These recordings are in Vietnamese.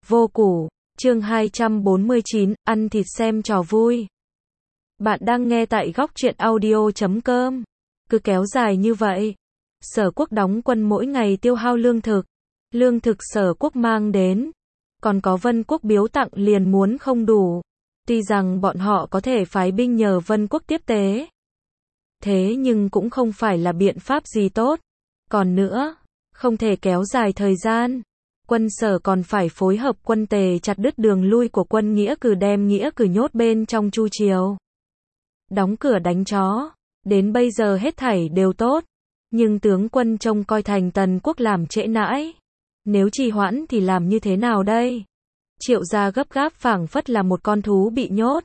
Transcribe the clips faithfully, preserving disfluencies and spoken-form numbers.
Vô củ, chương hai trăm bốn mươi chín, ăn thịt xem trò vui. Bạn đang nghe tại góc truyện audio chấm com. Cứ kéo dài như vậy, Sở Quốc đóng quân mỗi ngày tiêu hao lương thực. Lương thực Sở Quốc mang đến, còn có Vân Quốc biếu tặng liền muốn không đủ. Tuy rằng bọn họ có thể phái binh nhờ Vân Quốc tiếp tế, thế nhưng cũng không phải là biện pháp gì tốt. Còn nữa, không thể kéo dài thời gian. Quân Sở còn phải phối hợp quân Tề chặt đứt đường lui của quân Nghĩa Cử, đem Nghĩa Cử nhốt bên trong Chu triều. Đóng cửa đánh chó. Đến bây giờ hết thảy đều tốt, nhưng tướng quân trông coi thành Tần Quốc làm trễ nãi. Nếu trì hoãn thì làm như thế nào đây? Triệu gia gấp gáp phảng phất là một con thú bị nhốt,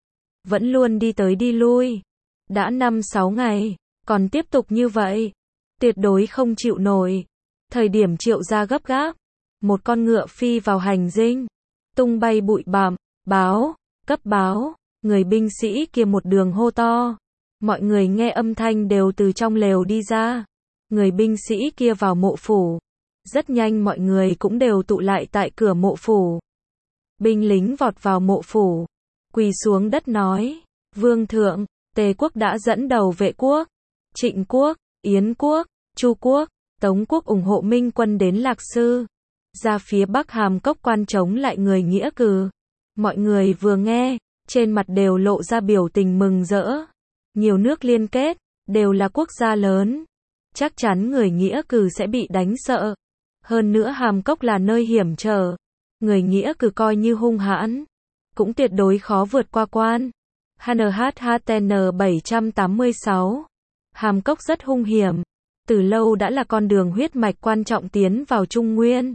vẫn luôn đi tới đi lui. Đã năm sáu ngày, còn tiếp tục như vậy, tuyệt đối không chịu nổi. Thời điểm Triệu gia gấp gáp, một con ngựa phi vào hành dinh, tung bay bụi bặm, báo, cấp báo, người binh sĩ kia một đường hô to. Mọi người nghe âm thanh đều từ trong lều đi ra. Người binh sĩ kia vào mộ phủ. Rất nhanh mọi người cũng đều tụ lại tại cửa mộ phủ. Binh lính vọt vào mộ phủ, quỳ xuống đất nói: Vương thượng, Tề quốc đã dẫn đầu Vệ quốc, Trịnh quốc, Yến quốc, Chu quốc, Tống quốc ủng hộ Minh quân đến Lạc Sư, ra phía Bắc Hàm Cốc Quan chống lại người Nghĩa Cử. Mọi người vừa nghe, trên mặt đều lộ ra biểu tình mừng rỡ. Nhiều nước liên kết, đều là quốc gia lớn, chắc chắn người Nghĩa Cử sẽ bị đánh sợ. Hơn nữa Hàm Cốc là nơi hiểm trở, người Nghĩa Cử coi như hung hãn, cũng tuyệt đối khó vượt qua quan. H N H H T N bảy tám sáu. Hàm Cốc rất hung hiểm, từ lâu đã là con đường huyết mạch quan trọng tiến vào Trung Nguyên.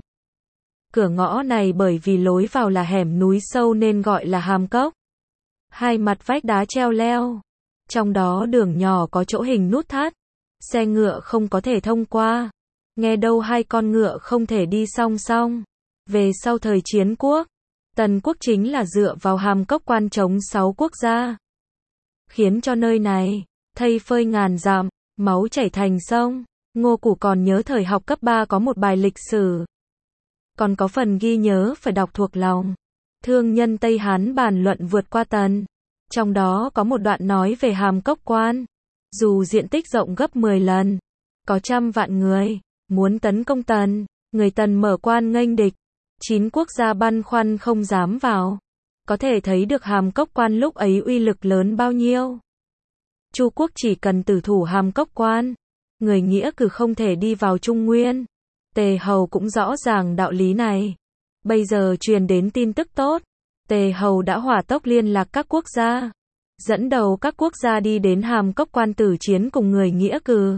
Cửa ngõ này bởi vì lối vào là hẻm núi sâu nên gọi là Hàm Cốc. Hai mặt vách đá treo leo, trong đó đường nhỏ có chỗ hình nút thắt, xe ngựa không có thể thông qua. Nghe đâu hai con ngựa không thể đi song song. Về sau thời chiến quốc, Tần quốc chính là dựa vào Hàm Cốc Quan chống sáu quốc gia, khiến cho nơi này thây phơi ngàn dặm, máu chảy thành sông. Ngô Củ còn nhớ thời học cấp ba có một bài lịch sử, còn có phần ghi nhớ phải đọc thuộc lòng. Thương nhân Tây Hán bàn luận vượt qua Tần, trong đó có một đoạn nói về Hàm Cốc Quan. Dù diện tích rộng gấp mười lần, có trăm vạn người muốn tấn công Tần, người Tần mở quan nghênh địch, chín quốc gia băn khoăn không dám vào. Có thể thấy được Hàm Cốc Quan lúc ấy uy lực lớn bao nhiêu. Chu quốc chỉ cần tử thủ Hàm Cốc Quan, người Nghĩa Cử không thể đi vào Trung Nguyên. Tề Hầu cũng rõ ràng đạo lý này. Bây giờ truyền đến tin tức tốt, Tề Hầu đã hỏa tốc liên lạc các quốc gia, dẫn đầu các quốc gia đi đến Hàm Cốc Quan tử chiến cùng người Nghĩa Cử.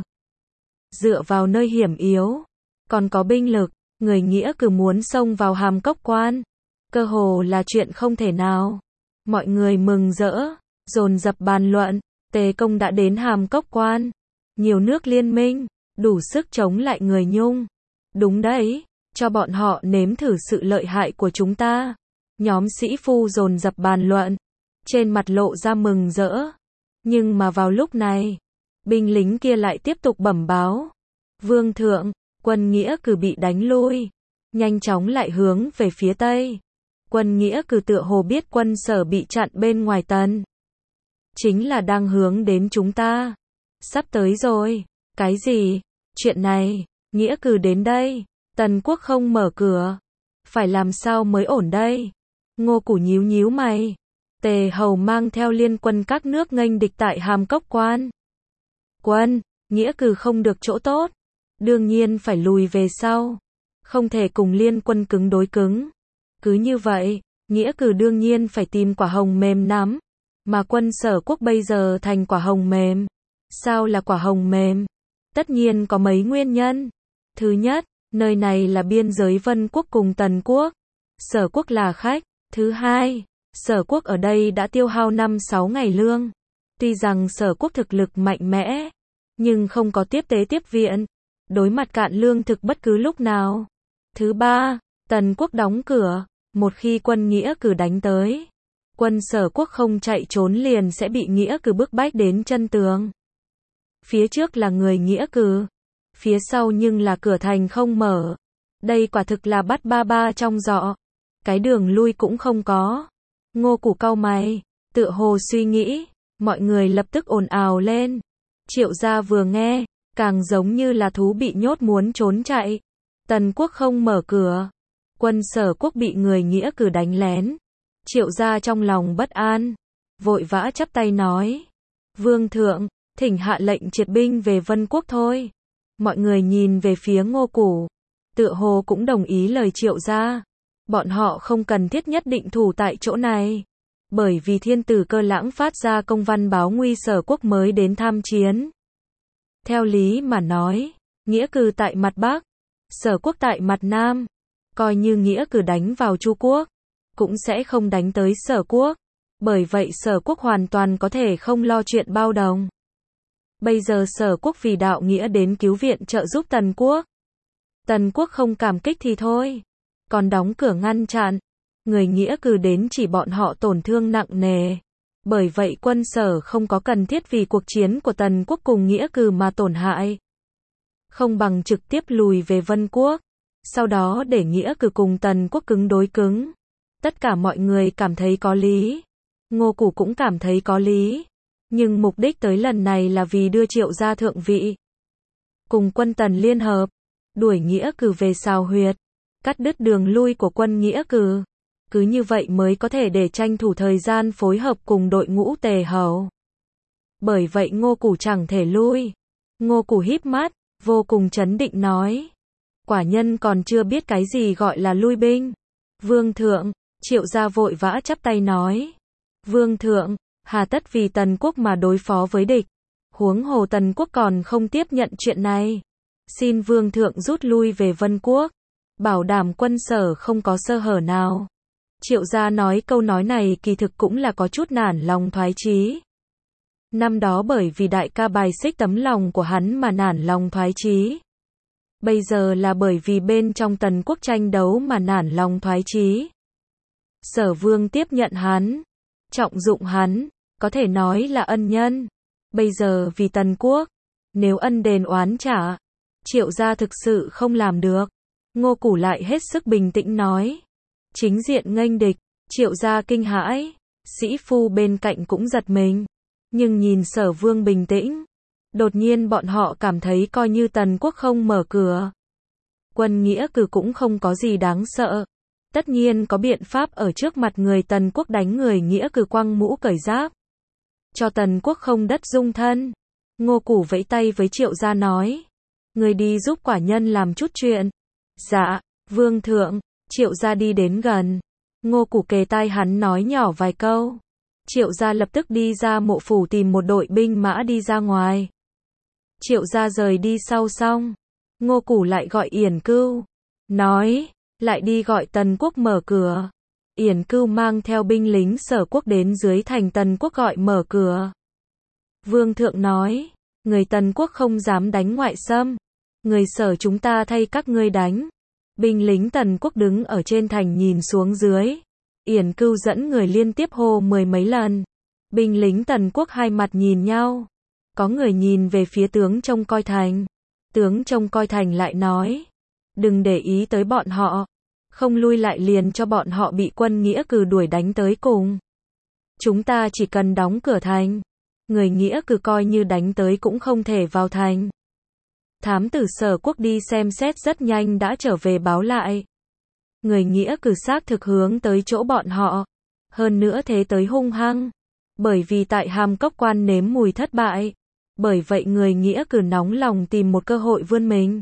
Dựa vào nơi hiểm yếu, còn có binh lực, người Nghĩa Cử muốn xông vào Hàm Cốc Quan, cơ hồ là chuyện không thể nào. Mọi người mừng rỡ, dồn dập bàn luận. Tề công đã đến Hàm Cốc Quan, nhiều nước liên minh, đủ sức chống lại người Nhung. Đúng đấy, cho bọn họ nếm thử sự lợi hại của chúng ta. Nhóm sĩ phu dồn dập bàn luận, trên mặt lộ ra mừng rỡ. Nhưng mà vào lúc này, binh lính kia lại tiếp tục bẩm báo: Vương thượng, quân Nghĩa Cử bị đánh lui, nhanh chóng lại hướng về phía Tây. Quân Nghĩa Cử tựa hồ biết quân Sở bị chặn bên ngoài Tần, chính là đang hướng đến chúng ta. Sắp tới rồi. Cái gì? Chuyện này, Nghĩa Cử đến đây, Tần quốc không mở cửa, phải làm sao mới ổn đây? Ngô Củ nhíu nhíu mày. Tề Hầu mang theo liên quân các nước nghênh địch tại Hàm Cốc Quan. Quân, Nghĩa Cử không được chỗ tốt, đương nhiên phải lùi về sau, không thể cùng liên quân cứng đối cứng. Cứ như vậy, Nghĩa Cử đương nhiên phải tìm quả hồng mềm nắm, mà quân Sở quốc bây giờ thành quả hồng mềm. Sao là quả hồng mềm? Tất nhiên có mấy nguyên nhân. Thứ nhất, nơi này là biên giới Vân quốc cùng Tần quốc, Sở quốc là khách. Thứ hai, Sở quốc ở đây đã tiêu hao năm sáu ngày lương. Tuy rằng Sở quốc thực lực mạnh mẽ, nhưng không có tiếp tế tiếp viện, đối mặt cạn lương thực bất cứ lúc nào. Thứ ba, Tần quốc đóng cửa, một khi quân Nghĩa Cử đánh tới, quân Sở quốc không chạy trốn liền sẽ bị Nghĩa Cử bức bách đến chân tường. Phía trước là người Nghĩa Cử, phía sau nhưng là cửa thành không mở. Đây quả thực là bắt ba ba trong giọ. cái đường lui cũng không có. Ngô Củ cau mày, tựa hồ suy nghĩ, mọi người lập tức ồn ào lên. Triệu gia vừa nghe, càng giống như là thú bị nhốt muốn trốn chạy. Tần Quốc không mở cửa, quân Sở Quốc bị người Nghĩa Cử đánh lén. Triệu gia trong lòng bất an, vội vã chắp tay nói: Vương thượng, thỉnh hạ lệnh triệt binh về Vân Quốc thôi. Mọi người nhìn về phía Ngô Củ, tựa hồ cũng đồng ý lời Triệu gia. Bọn họ không cần thiết nhất định thủ tại chỗ này, bởi vì thiên tử Cơ Lãng phát ra công văn báo nguy Sở Quốc mới đến tham chiến. Theo lý mà nói, Nghĩa Cử tại mặt Bắc, Sở Quốc tại mặt Nam, coi như Nghĩa Cử đánh vào Chu Quốc, cũng sẽ không đánh tới Sở Quốc, bởi vậy Sở Quốc hoàn toàn có thể không lo chuyện bao đồng. Bây giờ Sở Quốc vì đạo nghĩa đến cứu viện trợ giúp Tần Quốc. Tần Quốc không cảm kích thì thôi, còn đóng cửa ngăn chặn, người Nghĩa Cử đến chỉ bọn họ tổn thương nặng nề. Bởi vậy quân Sở không có cần thiết vì cuộc chiến của Tần Quốc cùng Nghĩa Cử mà tổn hại. Không bằng trực tiếp lùi về Vân Quốc, sau đó để Nghĩa Cử cùng Tần Quốc cứng đối cứng. Tất cả mọi người cảm thấy có lý. Ngô Củ cũng cảm thấy có lý. Nhưng mục đích tới lần này là vì đưa Triệu gia thượng vị. Cùng quân Tần liên hợp, đuổi Nghĩa Cử về Sào Huyệt, cắt đứt đường lui của quân Nghĩa Cử. Cứ như vậy mới có thể để tranh thủ thời gian phối hợp cùng đội ngũ Tề Hầu. Bởi vậy Ngô Củ chẳng thể lui. Ngô Củ híp mắt, vô cùng trấn định nói: Quả nhân còn chưa biết cái gì gọi là lui binh. Vương thượng, Triệu gia vội vã chắp tay nói: Vương thượng, hà tất vì Tần Quốc mà đối phó với địch. Huống hồ Tần Quốc còn không tiếp nhận chuyện này. Xin Vương thượng rút lui về Vân Quốc, bảo đảm quân Sở không có sơ hở nào. Triệu gia nói câu nói này kỳ thực cũng là có chút nản lòng thoái chí. Năm đó bởi vì đại ca bài xích tấm lòng của hắn mà nản lòng thoái chí. Bây giờ là bởi vì bên trong Tần Quốc tranh đấu mà nản lòng thoái chí. Sở Vương tiếp nhận hắn, trọng dụng hắn, có thể nói là ân nhân. Bây giờ vì Tần Quốc, nếu ân đền oán trả, Triệu gia thực sự không làm được. Ngô Củ lại hết sức bình tĩnh nói: Chính diện nghênh địch, Triệu gia kinh hãi, sĩ phu bên cạnh cũng giật mình. Nhưng nhìn Sở Vương bình tĩnh, đột nhiên bọn họ cảm thấy coi như Tần Quốc không mở cửa, quân Nghĩa Cử cũng không có gì đáng sợ. Tất nhiên có biện pháp ở trước mặt người Tần Quốc đánh người Nghĩa Cử quăng mũ cởi giáp, cho Tần Quốc không đất dung thân. Ngô Củ vẫy tay với Triệu gia nói: Người đi giúp quả nhân làm chút chuyện. Dạ, Vương thượng. Triệu gia đi đến gần, Ngô Củ kề tai hắn nói nhỏ vài câu. Triệu gia lập tức đi ra mộ phủ tìm một đội binh mã đi ra ngoài. Triệu gia rời đi sau xong, Ngô Củ lại gọi Yển Cưu, nói, lại đi gọi Tần Quốc mở cửa. Yển Cưu mang theo binh lính Sở Quốc đến dưới thành Tần Quốc gọi mở cửa. Vương thượng nói, người Tần Quốc không dám đánh ngoại xâm, người Sở chúng ta thay các ngươi đánh. Binh lính Tần Quốc đứng ở trên thành nhìn xuống dưới. Yển Cưu dẫn người liên tiếp hô mười mấy lần. Binh lính Tần Quốc hai mặt nhìn nhau. Có người nhìn về phía tướng trông coi thành. Tướng trông coi thành lại nói, đừng để ý tới bọn họ, không lui lại liền cho bọn họ bị quân Nghĩa Cử đuổi đánh tới cùng. Chúng ta chỉ cần đóng cửa thành, người Nghĩa Cử coi như đánh tới cũng không thể vào thành. Thám tử Sở Quốc đi xem xét rất nhanh đã trở về báo lại. Người Nghĩa Cử xác thực hướng tới chỗ bọn họ, hơn nữa thế tới hung hăng, bởi vì tại Hàm Cốc Quan nếm mùi thất bại. Bởi vậy người Nghĩa Cử nóng lòng tìm một cơ hội vươn mình.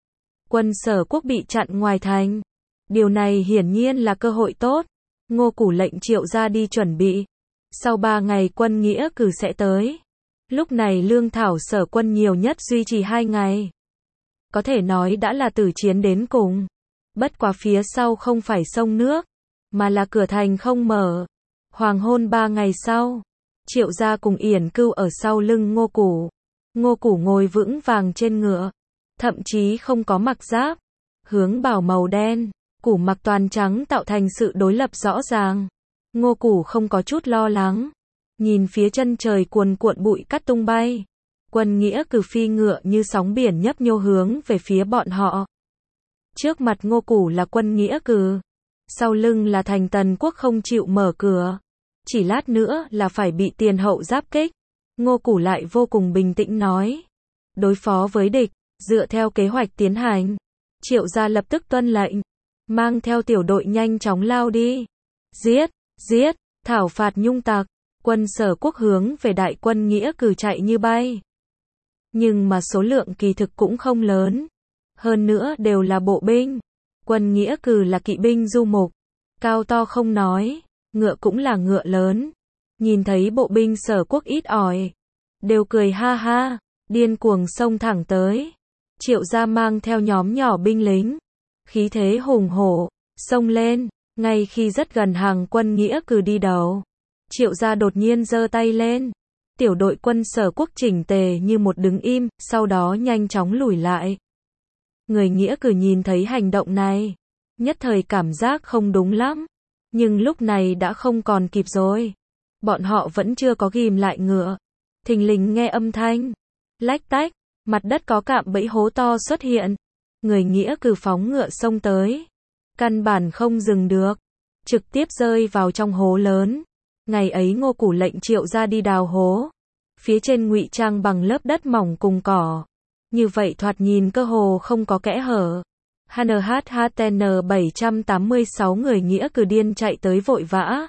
Quân Sở Quốc bị chặn ngoài thành. Điều này hiển nhiên là cơ hội tốt. Ngô Củ lệnh Triệu gia đi chuẩn bị. Sau ba ngày quân Nghĩa Cử sẽ tới. Lúc này lương thảo Sở quân nhiều nhất duy trì hai ngày. Có thể nói đã là tử chiến đến cùng. Bất quá phía sau không phải sông nước, mà là cửa thành không mở. Hoàng hôn ba ngày sau, Triệu gia cùng Yển Cưu ở sau lưng Ngô Củ. Ngô Củ ngồi vững vàng trên ngựa, thậm chí không có mặc giáp, hướng bào màu đen, Củ mặc toàn trắng tạo thành sự đối lập rõ ràng. Ngô Củ không có chút lo lắng, nhìn phía chân trời cuồn cuộn bụi cát tung bay. Quân Nghĩa Cử phi ngựa như sóng biển nhấp nhô hướng về phía bọn họ. Trước mặt Ngô Củ là quân Nghĩa Cử, sau lưng là thành Tần quốc không chịu mở cửa. Chỉ lát nữa là phải bị tiền hậu giáp kích. Ngô Củ lại vô cùng bình tĩnh nói. Đối phó với địch, dựa theo kế hoạch tiến hành. Triệu gia lập tức tuân lệnh. Mang theo tiểu đội nhanh chóng lao đi. Giết, giết, thảo phạt nhung tặc. Quân Sở Quốc hướng về đại quân Nghĩa Cử chạy như bay. Nhưng mà số lượng kỳ thực cũng không lớn. Hơn nữa đều là bộ binh. Quân Nghĩa Cử là kỵ binh du mục. Cao to không nói. Ngựa cũng là ngựa lớn. Nhìn thấy bộ binh Sở Quốc ít ỏi. Đều cười ha ha. Điên cuồng xông thẳng tới. Triệu gia mang theo nhóm nhỏ binh lính. Khí thế hùng hổ. Xông lên. Ngay khi rất gần hàng quân Nghĩa Cử đi đầu. Triệu gia đột nhiên giơ tay lên. Tiểu đội quân Sở Quốc chỉnh tề như một đứng im, sau đó nhanh chóng lùi lại. Người Nghĩa Cử nhìn thấy hành động này, nhất thời cảm giác không đúng lắm, nhưng lúc này đã không còn kịp rồi. Bọn họ vẫn chưa có ghim lại ngựa. Thình lình nghe âm thanh lách tách, mặt đất có cạm bẫy hố to xuất hiện. Người Nghĩa Cử phóng ngựa xông tới, căn bản không dừng được, trực tiếp rơi vào trong hố lớn. Ngày ấy Ngô Củ lệnh Triệu gia đi đào hố, phía trên ngụy trang bằng lớp đất mỏng cùng cỏ. Như vậy thoạt nhìn cơ hồ không có kẽ hở. hát en hát hát en bảy tám sáu người Nghĩa Cử điên chạy tới vội vã.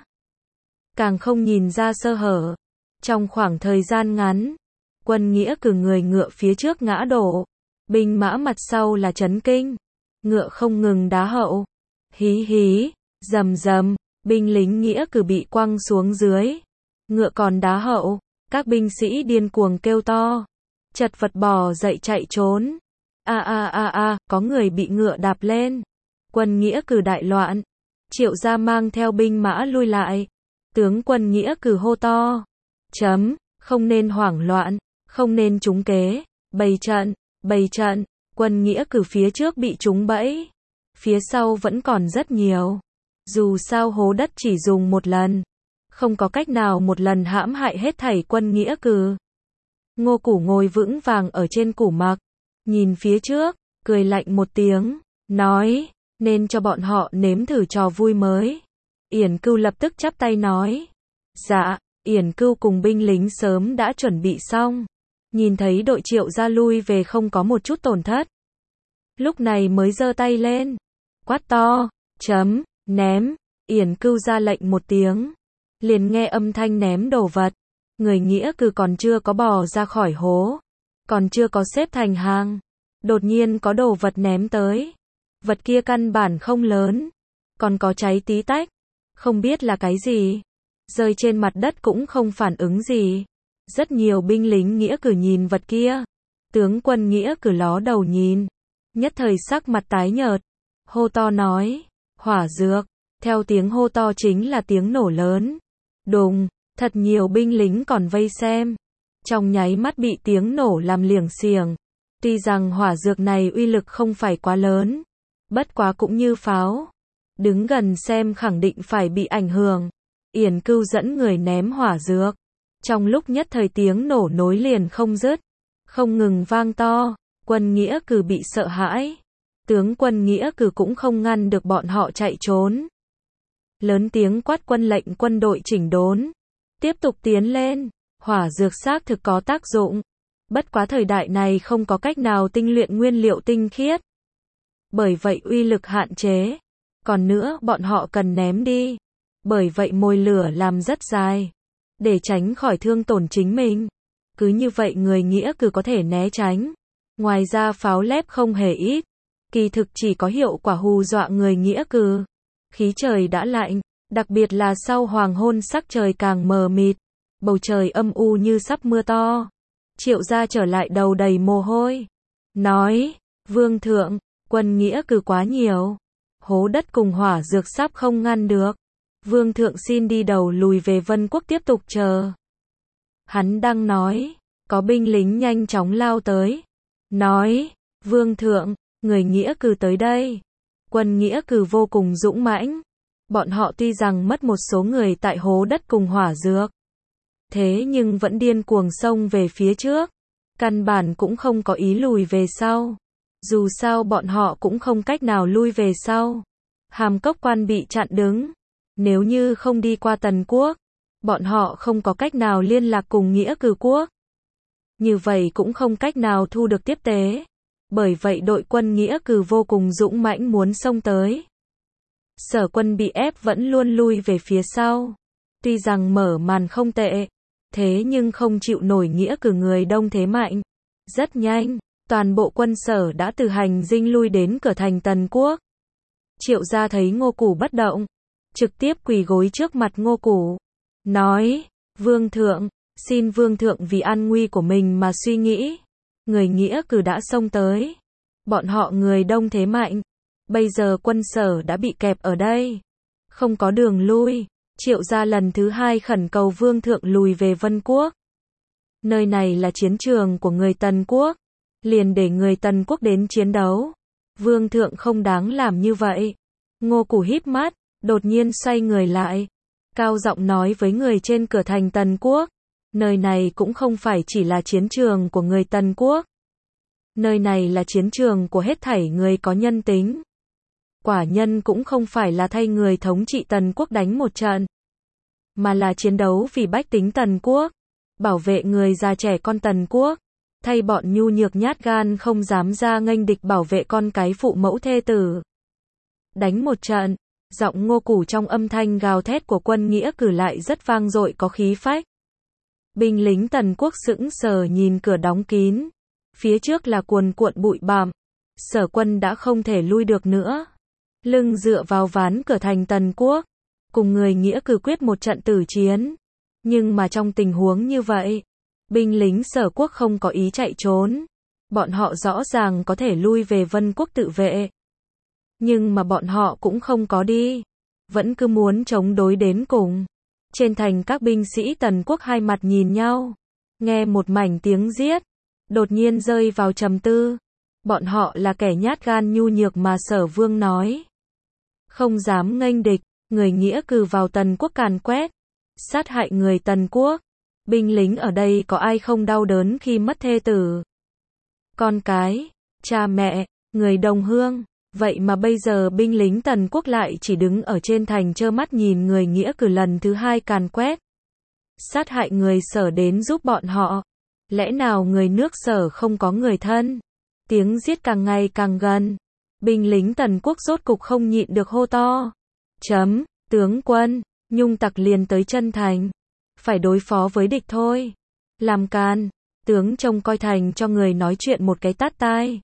Càng không nhìn ra sơ hở. Trong khoảng thời gian ngắn, quân Nghĩa Cử người ngựa phía trước ngã đổ. Binh mã mặt sau là chấn kinh. Ngựa không ngừng đá hậu. Hí hí, rầm rầm. Binh lính Nghĩa Cử bị quăng xuống dưới. Ngựa còn đá hậu. Các binh sĩ điên cuồng kêu to. Chật vật bò dậy chạy trốn. A a a a, có người bị ngựa đạp lên. Quân Nghĩa Cử đại loạn. Triệu gia mang theo binh mã lui lại. Tướng quân Nghĩa Cử hô to. Chấm, không nên hoảng loạn, không nên trúng kế. Bày trận, bày trận. Quân Nghĩa Cử phía trước bị trúng bẫy. Phía sau vẫn còn rất nhiều. Dù sao hố đất chỉ dùng một lần. Không có cách nào một lần hãm hại hết thảy quân Nghĩa Cử. Ngô Củ ngồi vững vàng ở trên củ mặc. Nhìn phía trước, cười lạnh một tiếng. Nói, nên cho bọn họ nếm thử trò vui mới. Yển Cưu lập tức chắp tay nói. Dạ, Yển Cưu cùng binh lính sớm đã chuẩn bị xong. Nhìn thấy đội Triệu gia lui về không có một chút tổn thất. Lúc này mới giơ tay lên. Quát to, chấm, ném. Yển Cưu ra lệnh một tiếng. Liền nghe âm thanh ném đồ vật. Người Nghĩa Cử còn chưa có bò ra khỏi hố. Còn chưa có xếp thành hàng. Đột nhiên có đồ vật ném tới. Vật kia căn bản không lớn. Còn có cháy tí tách. Không biết là cái gì. Rơi trên mặt đất cũng không phản ứng gì. Rất nhiều binh lính Nghĩa Cử nhìn vật kia. Tướng quân Nghĩa Cử ló đầu nhìn. Nhất thời sắc mặt tái nhợt. Hô to nói. Hỏa dược. Theo tiếng hô to chính là tiếng nổ lớn. Đùng. Thật nhiều binh lính còn vây xem. Trong nháy mắt bị tiếng nổ làm liềng xiềng. Tuy rằng hỏa dược này uy lực không phải quá lớn. Bất quá cũng như pháo. Đứng gần xem khẳng định phải bị ảnh hưởng. Yển Cưu dẫn người ném hỏa dược. Trong lúc nhất thời tiếng nổ nối liền không dứt. Không ngừng vang to. Quân Nghĩa Cử bị sợ hãi. Tướng quân Nghĩa Cử cũng không ngăn được bọn họ chạy trốn. Lớn tiếng quát quân lệnh quân đội chỉnh đốn. Tiếp tục tiến lên. Hỏa dược xác thực có tác dụng. Bất quá thời đại này không có cách nào tinh luyện nguyên liệu tinh khiết. Bởi vậy uy lực hạn chế. Còn nữa bọn họ cần ném đi. Bởi vậy mồi lửa làm rất dài. Để tránh khỏi thương tổn chính mình. Cứ như vậy người Nghĩa Cử có thể né tránh. Ngoài ra pháo lép không hề ít. Kỳ thực chỉ có hiệu quả hù dọa người Nghĩa Cử. Khí trời đã lạnh. Đặc biệt là sau hoàng hôn sắc trời càng mờ mịt. Bầu trời âm u như sắp mưa to. Triệu gia trở lại đầu đầy mồ hôi. Nói, vương thượng, quân Nghĩa Cử quá nhiều. Hố đất cùng hỏa dược sắp không ngăn được. Vương thượng xin đi đầu lùi về Vân Quốc tiếp tục chờ. Hắn đang nói, có binh lính nhanh chóng lao tới. Nói, vương thượng, người Nghĩa Cử tới đây. Quân Nghĩa Cử vô cùng dũng mãnh. Bọn họ tuy rằng mất một số người tại hố đất cùng hỏa dược. Thế nhưng vẫn điên cuồng xông về phía trước. Căn bản cũng không có ý lùi về sau. Dù sao bọn họ cũng không cách nào lui về sau. Hàm Cốc Quan bị chặn đứng. Nếu như không đi qua Tần quốc, bọn họ không có cách nào liên lạc cùng Nghĩa Cử quốc. Như vậy cũng không cách nào thu được tiếp tế. Bởi vậy đội quân Nghĩa Cử vô cùng dũng mãnh muốn xông tới. Sở Quân bị ép vẫn luôn lui về phía sau. Tuy rằng mở màn không tệ, thế nhưng không chịu nổi Nghĩa Cử người đông thế mạnh. Rất nhanh, toàn bộ quân Sở đã từ hành dinh lui đến cửa thành Tần quốc. Triệu gia thấy Ngô Củ bất động, trực tiếp quỳ gối trước mặt Ngô Củ, nói: Vương thượng, xin Vương thượng vì an nguy của mình mà suy nghĩ. Người Nghĩa Cử đã xông tới, bọn họ người đông thế mạnh, bây giờ quân Sở đã bị kẹp ở đây, không có đường lui. Triệu gia lần thứ hai khẩn cầu Vương thượng lùi về Vân quốc. Nơi này là chiến trường của người Tần quốc, liền để người Tần quốc đến chiến đấu. Vương thượng không đáng làm như vậy. Ngô Củ híp mắt, đột nhiên xoay người lại, cao giọng nói với người trên cửa thành Tần quốc: nơi này cũng không phải chỉ là chiến trường của người Tần quốc. Nơi này là chiến trường của hết thảy người có nhân tính. Quả nhân cũng không phải là thay người thống trị Tần quốc đánh một trận, mà là chiến đấu vì bách tính Tần quốc, bảo vệ người già trẻ con Tần quốc, thay bọn nhu nhược nhát gan không dám ra nghênh địch bảo vệ con cái phụ mẫu thê tử. Đánh một trận, giọng Ngô Củ trong âm thanh gào thét của quân Nghĩa Cử lại rất vang dội có khí phách. Binh lính Tần quốc sững sờ nhìn cửa đóng kín, phía trước là cuồn cuộn bụi bặm, Sở Quân đã không thể lui được nữa, lưng dựa vào ván cửa thành Tần quốc, cùng người Nghĩa Cử quyết một trận tử chiến. Nhưng mà trong tình huống như vậy, binh lính Sở quốc không có ý chạy trốn, bọn họ rõ ràng có thể lui về Vân quốc tự vệ. Nhưng mà bọn họ cũng không có đi, vẫn cứ muốn chống đối đến cùng. Trên thành các binh sĩ Tần quốc hai mặt nhìn nhau, nghe một mảnh tiếng giết, đột nhiên rơi vào trầm tư. Bọn họ là kẻ nhát gan nhu nhược mà Sở Vương nói, không dám nghênh địch. Người Nghĩa Cử vào Tần quốc càn quét, sát hại người Tần quốc. Binh lính ở đây có ai không đau đớn khi mất thê tử, con cái, cha mẹ, người đồng hương. Vậy mà bây giờ binh lính Tần quốc lại chỉ đứng ở trên thành trơ mắt nhìn người Nghĩa Cử lần thứ hai càn quét, sát hại người Sở đến giúp bọn họ. Lẽ nào người nước Sở không có người thân? Tiếng giết càng ngày càng gần, binh lính Tần quốc rốt cục không nhịn được hô to: Chấm, tướng quân, Nhung tặc liền tới chân thành, phải đối phó với địch thôi. Làm càn. Tướng trông coi thành cho người nói chuyện một cái tát tai,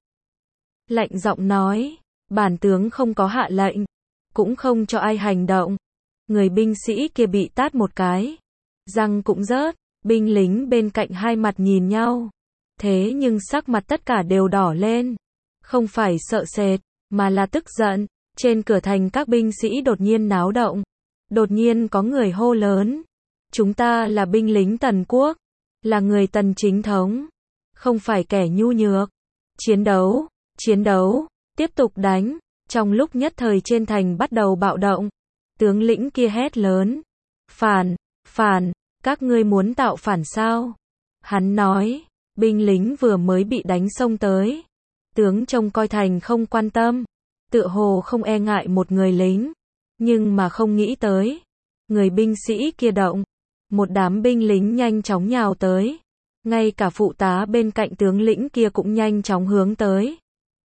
lạnh giọng nói: bản tướng không có hạ lệnh, cũng không cho ai hành động. Người binh sĩ kia bị tát một cái, răng cũng rớt. Binh lính bên cạnh hai mặt nhìn nhau, thế nhưng sắc mặt tất cả đều đỏ lên, không phải sợ sệt, mà là tức giận. Trên cửa thành các binh sĩ đột nhiên náo động, đột nhiên có người hô lớn: chúng ta là binh lính Tần quốc, là người Tần chính thống, không phải kẻ nhu nhược. Chiến đấu, chiến đấu, tiếp tục đánh. Trong lúc nhất thời trên thành bắt đầu bạo động, tướng lĩnh kia hét lớn: phản, phản, các ngươi muốn tạo phản sao? Hắn nói, binh lính vừa mới bị đánh xông tới, tướng trông coi thành không quan tâm, tựa hồ không e ngại một người lính, nhưng mà không nghĩ tới, người binh sĩ kia động, một đám binh lính nhanh chóng nhào tới, ngay cả phụ tá bên cạnh tướng lĩnh kia cũng nhanh chóng hướng tới.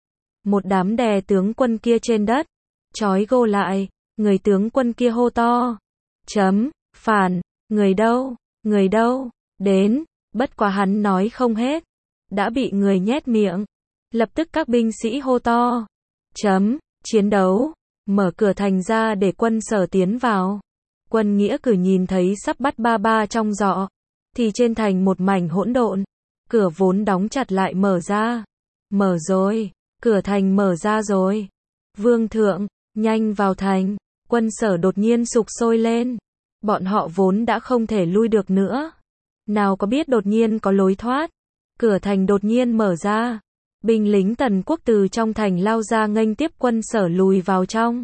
Một đám đè tướng quân kia trên đất, trói gô lại, người tướng quân kia hô to: chấm, phản, người đâu, người đâu, đến. Bất quá hắn nói không hết, đã bị người nhét miệng. Lập tức các binh sĩ hô to: chấm, chiến đấu, mở cửa thành ra để quân Sở tiến vào. Quân Nghĩa Cử nhìn thấy sắp bắt ba ba trong giọ, thì trên thành một mảnh hỗn độn, cửa vốn đóng chặt lại mở ra. Mở rồi, cửa thành mở ra rồi. Vương thượng, nhanh vào thành. Quân Sở đột nhiên sục sôi lên. Bọn họ vốn đã không thể lui được nữa, nào có biết đột nhiên có lối thoát. Cửa thành đột nhiên mở ra, binh lính Tần quốc từ trong thành lao ra nghênh tiếp quân Sở lùi vào trong.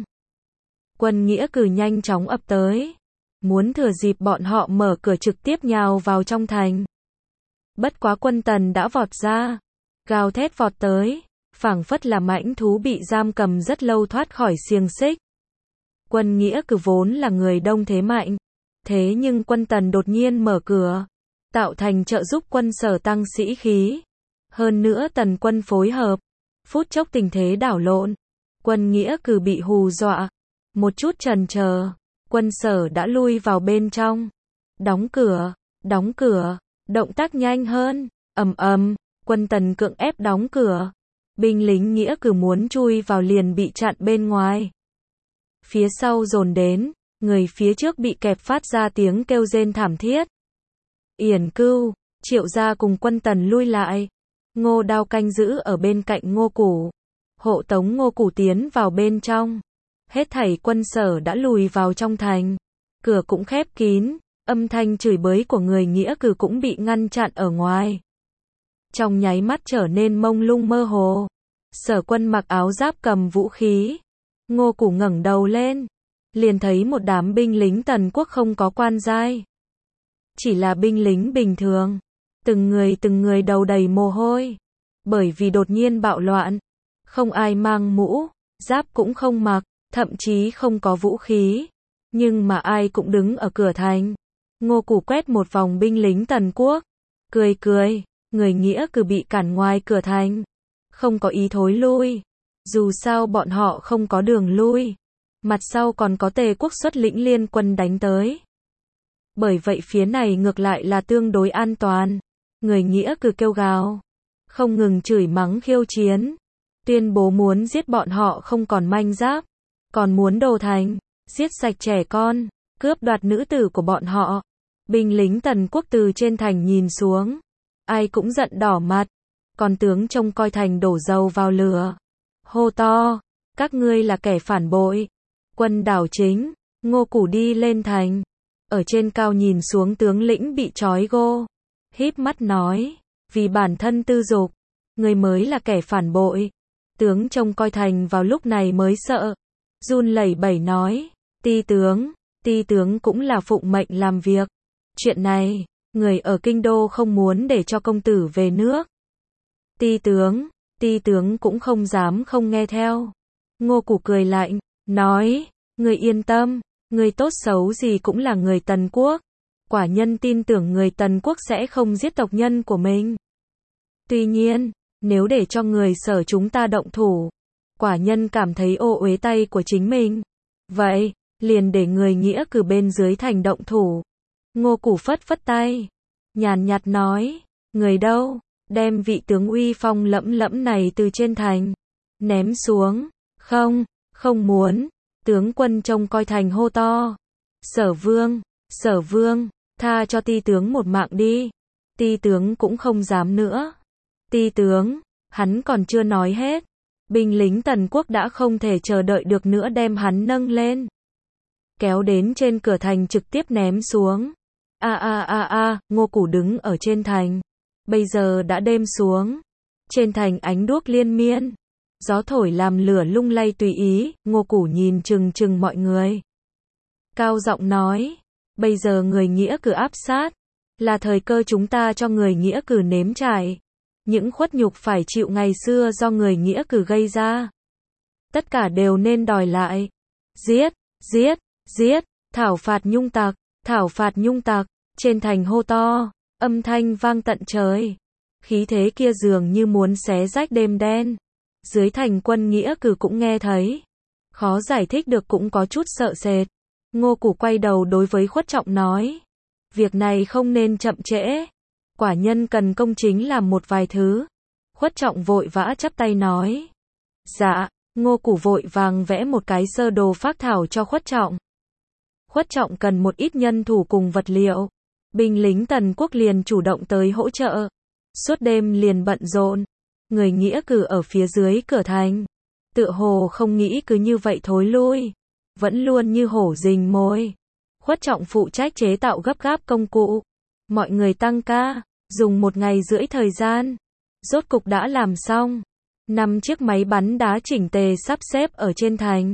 Quân Nghĩa Cử nhanh chóng ập tới, muốn thừa dịp bọn họ mở cửa trực tiếp nhào vào trong thành. Bất quá quân Tần đã vọt ra, gào thét vọt tới, phảng phất là mãnh thú bị giam cầm rất lâu thoát khỏi xiềng xích. Quân Nghĩa Cử vốn là người đông thế mạnh. Thế nhưng quân Tần đột nhiên mở cửa, tạo thành trợ giúp quân Sở tăng sĩ khí. Hơn nữa Tần quân phối hợp, phút chốc tình thế đảo lộn. Quân Nghĩa Cử bị hù dọa, một chút chần chờ, quân Sở đã lui vào bên trong. Đóng cửa, đóng cửa, động tác nhanh hơn, ầm ầm, quân Tần cưỡng ép đóng cửa. Binh lính Nghĩa Cử muốn chui vào liền bị chặn bên ngoài. Phía sau dồn đến, người phía trước bị kẹp phát ra tiếng kêu rên thảm thiết. Yển Cưu, Triệu Gia cùng quân Tần lui lại. Ngô Đao canh giữ ở bên cạnh Ngô Củ, hộ tống Ngô Củ tiến vào bên trong. Hết thảy quân Sở đã lùi vào trong thành, cửa cũng khép kín, âm thanh chửi bới của người Nghĩa Cử cũng bị ngăn chặn ở ngoài. Trong nháy mắt trở nên mông lung mơ hồ. Sở Quân mặc áo giáp cầm vũ khí. Ngô Củ ngẩng đầu lên, liền thấy một đám binh lính Tần quốc không có quan giai, chỉ là binh lính bình thường, từng người từng người đầu đầy mồ hôi, bởi vì đột nhiên bạo loạn, không ai mang mũ, giáp cũng không mặc, thậm chí không có vũ khí, nhưng mà ai cũng đứng ở cửa thành. Ngô Củ quét một vòng binh lính Tần quốc, cười cười, người Nghĩa Cử bị cản ngoài cửa thành, không có ý thối lui, dù sao bọn họ không có đường lui, mặt sau còn có Tề quốc xuất lĩnh liên quân đánh tới. Bởi vậy phía này ngược lại là tương đối an toàn. Người Nghĩa Cử kêu gào, không ngừng chửi mắng khiêu chiến, tuyên bố muốn giết bọn họ không còn manh giáp, còn muốn đổ thành, giết sạch trẻ con, cướp đoạt nữ tử của bọn họ. Binh lính Tần quốc từ trên thành nhìn xuống, ai cũng giận đỏ mặt, còn tướng trông coi thành đổ dầu vào lửa, hô to, các ngươi là kẻ phản bội. Quân đảo chính, Ngô Củ đi lên thành, ở trên cao nhìn xuống tướng lĩnh bị trói gô, híp mắt nói, vì bản thân tư dục, người mới là kẻ phản bội. Tướng trông coi thành vào lúc này mới sợ, run lẩy bẩy nói, ti tướng, ti tướng cũng là phụng mệnh làm việc. Chuyện này, người ở kinh đô không muốn để cho công tử về nước. Ti tướng, ti tướng cũng không dám không nghe theo. Ngô Củ cười lạnh, nói, người yên tâm, người tốt xấu gì cũng là người Tần quốc. Quả nhân tin tưởng người Tần quốc sẽ không giết tộc nhân của mình. Tuy nhiên, nếu để cho người Sở chúng ta động thủ, quả nhân cảm thấy ô uế tay của chính mình. Vậy, liền để người Nghĩa Cử bên dưới thành động thủ. Ngô Củ phất phất tay, nhàn nhạt nói, người đâu, đem vị tướng uy phong lẫm lẫm này từ trên thành ném xuống. Không, không muốn. Tướng quân trông coi thành hô to, Sở vương, Sở vương, tha cho ti tướng một mạng đi. Ti tướng cũng không dám nữa. Ti tướng, hắn còn chưa nói hết, binh lính Tần quốc đã không thể chờ đợi được nữa đem hắn nâng lên, kéo đến trên cửa thành trực tiếp ném xuống. A a a a, Ngô Củ đứng ở trên thành. Bây giờ đã đêm xuống, trên thành ánh đuốc liên miên, gió thổi làm lửa lung lay tùy ý. Ngô Củ nhìn chừng chừng mọi người, cao giọng nói, bây giờ người Nghĩa Cử áp sát, là thời cơ chúng ta cho người Nghĩa Cử nếm trải những khuất nhục phải chịu ngày xưa do người Nghĩa Cử gây ra. Tất cả đều nên đòi lại. Giết, giết, giết, thảo phạt nhung tặc, thảo phạt nhung tặc. Trên thành hô to, âm thanh vang tận trời, khí thế kia dường như muốn xé rách đêm đen. Dưới thành quân Nghĩa Cử cũng nghe thấy, khó giải thích được cũng có chút sợ sệt. Ngô Củ quay đầu đối với Khuất Trọng nói, việc này không nên chậm trễ, quả nhân cần công chính làm một vài thứ. Khuất Trọng vội vã chắp tay nói, dạ. Ngô Củ vội vàng vẽ một cái sơ đồ phác thảo cho Khuất Trọng. Khuất Trọng cần một ít nhân thủ cùng vật liệu, binh lính Tần quốc liền chủ động tới hỗ trợ, suốt đêm liền bận rộn. Người Nghĩa Cử ở phía dưới cửa thành, tựa hồ không nghĩ cứ như vậy thối lui, vẫn luôn như hổ rình mồi. Khuất Trọng phụ trách chế tạo gấp gáp công cụ, mọi người tăng ca, dùng một ngày rưỡi thời gian, rốt cục đã làm xong. Năm chiếc máy bắn đá chỉnh tề sắp xếp ở trên thành.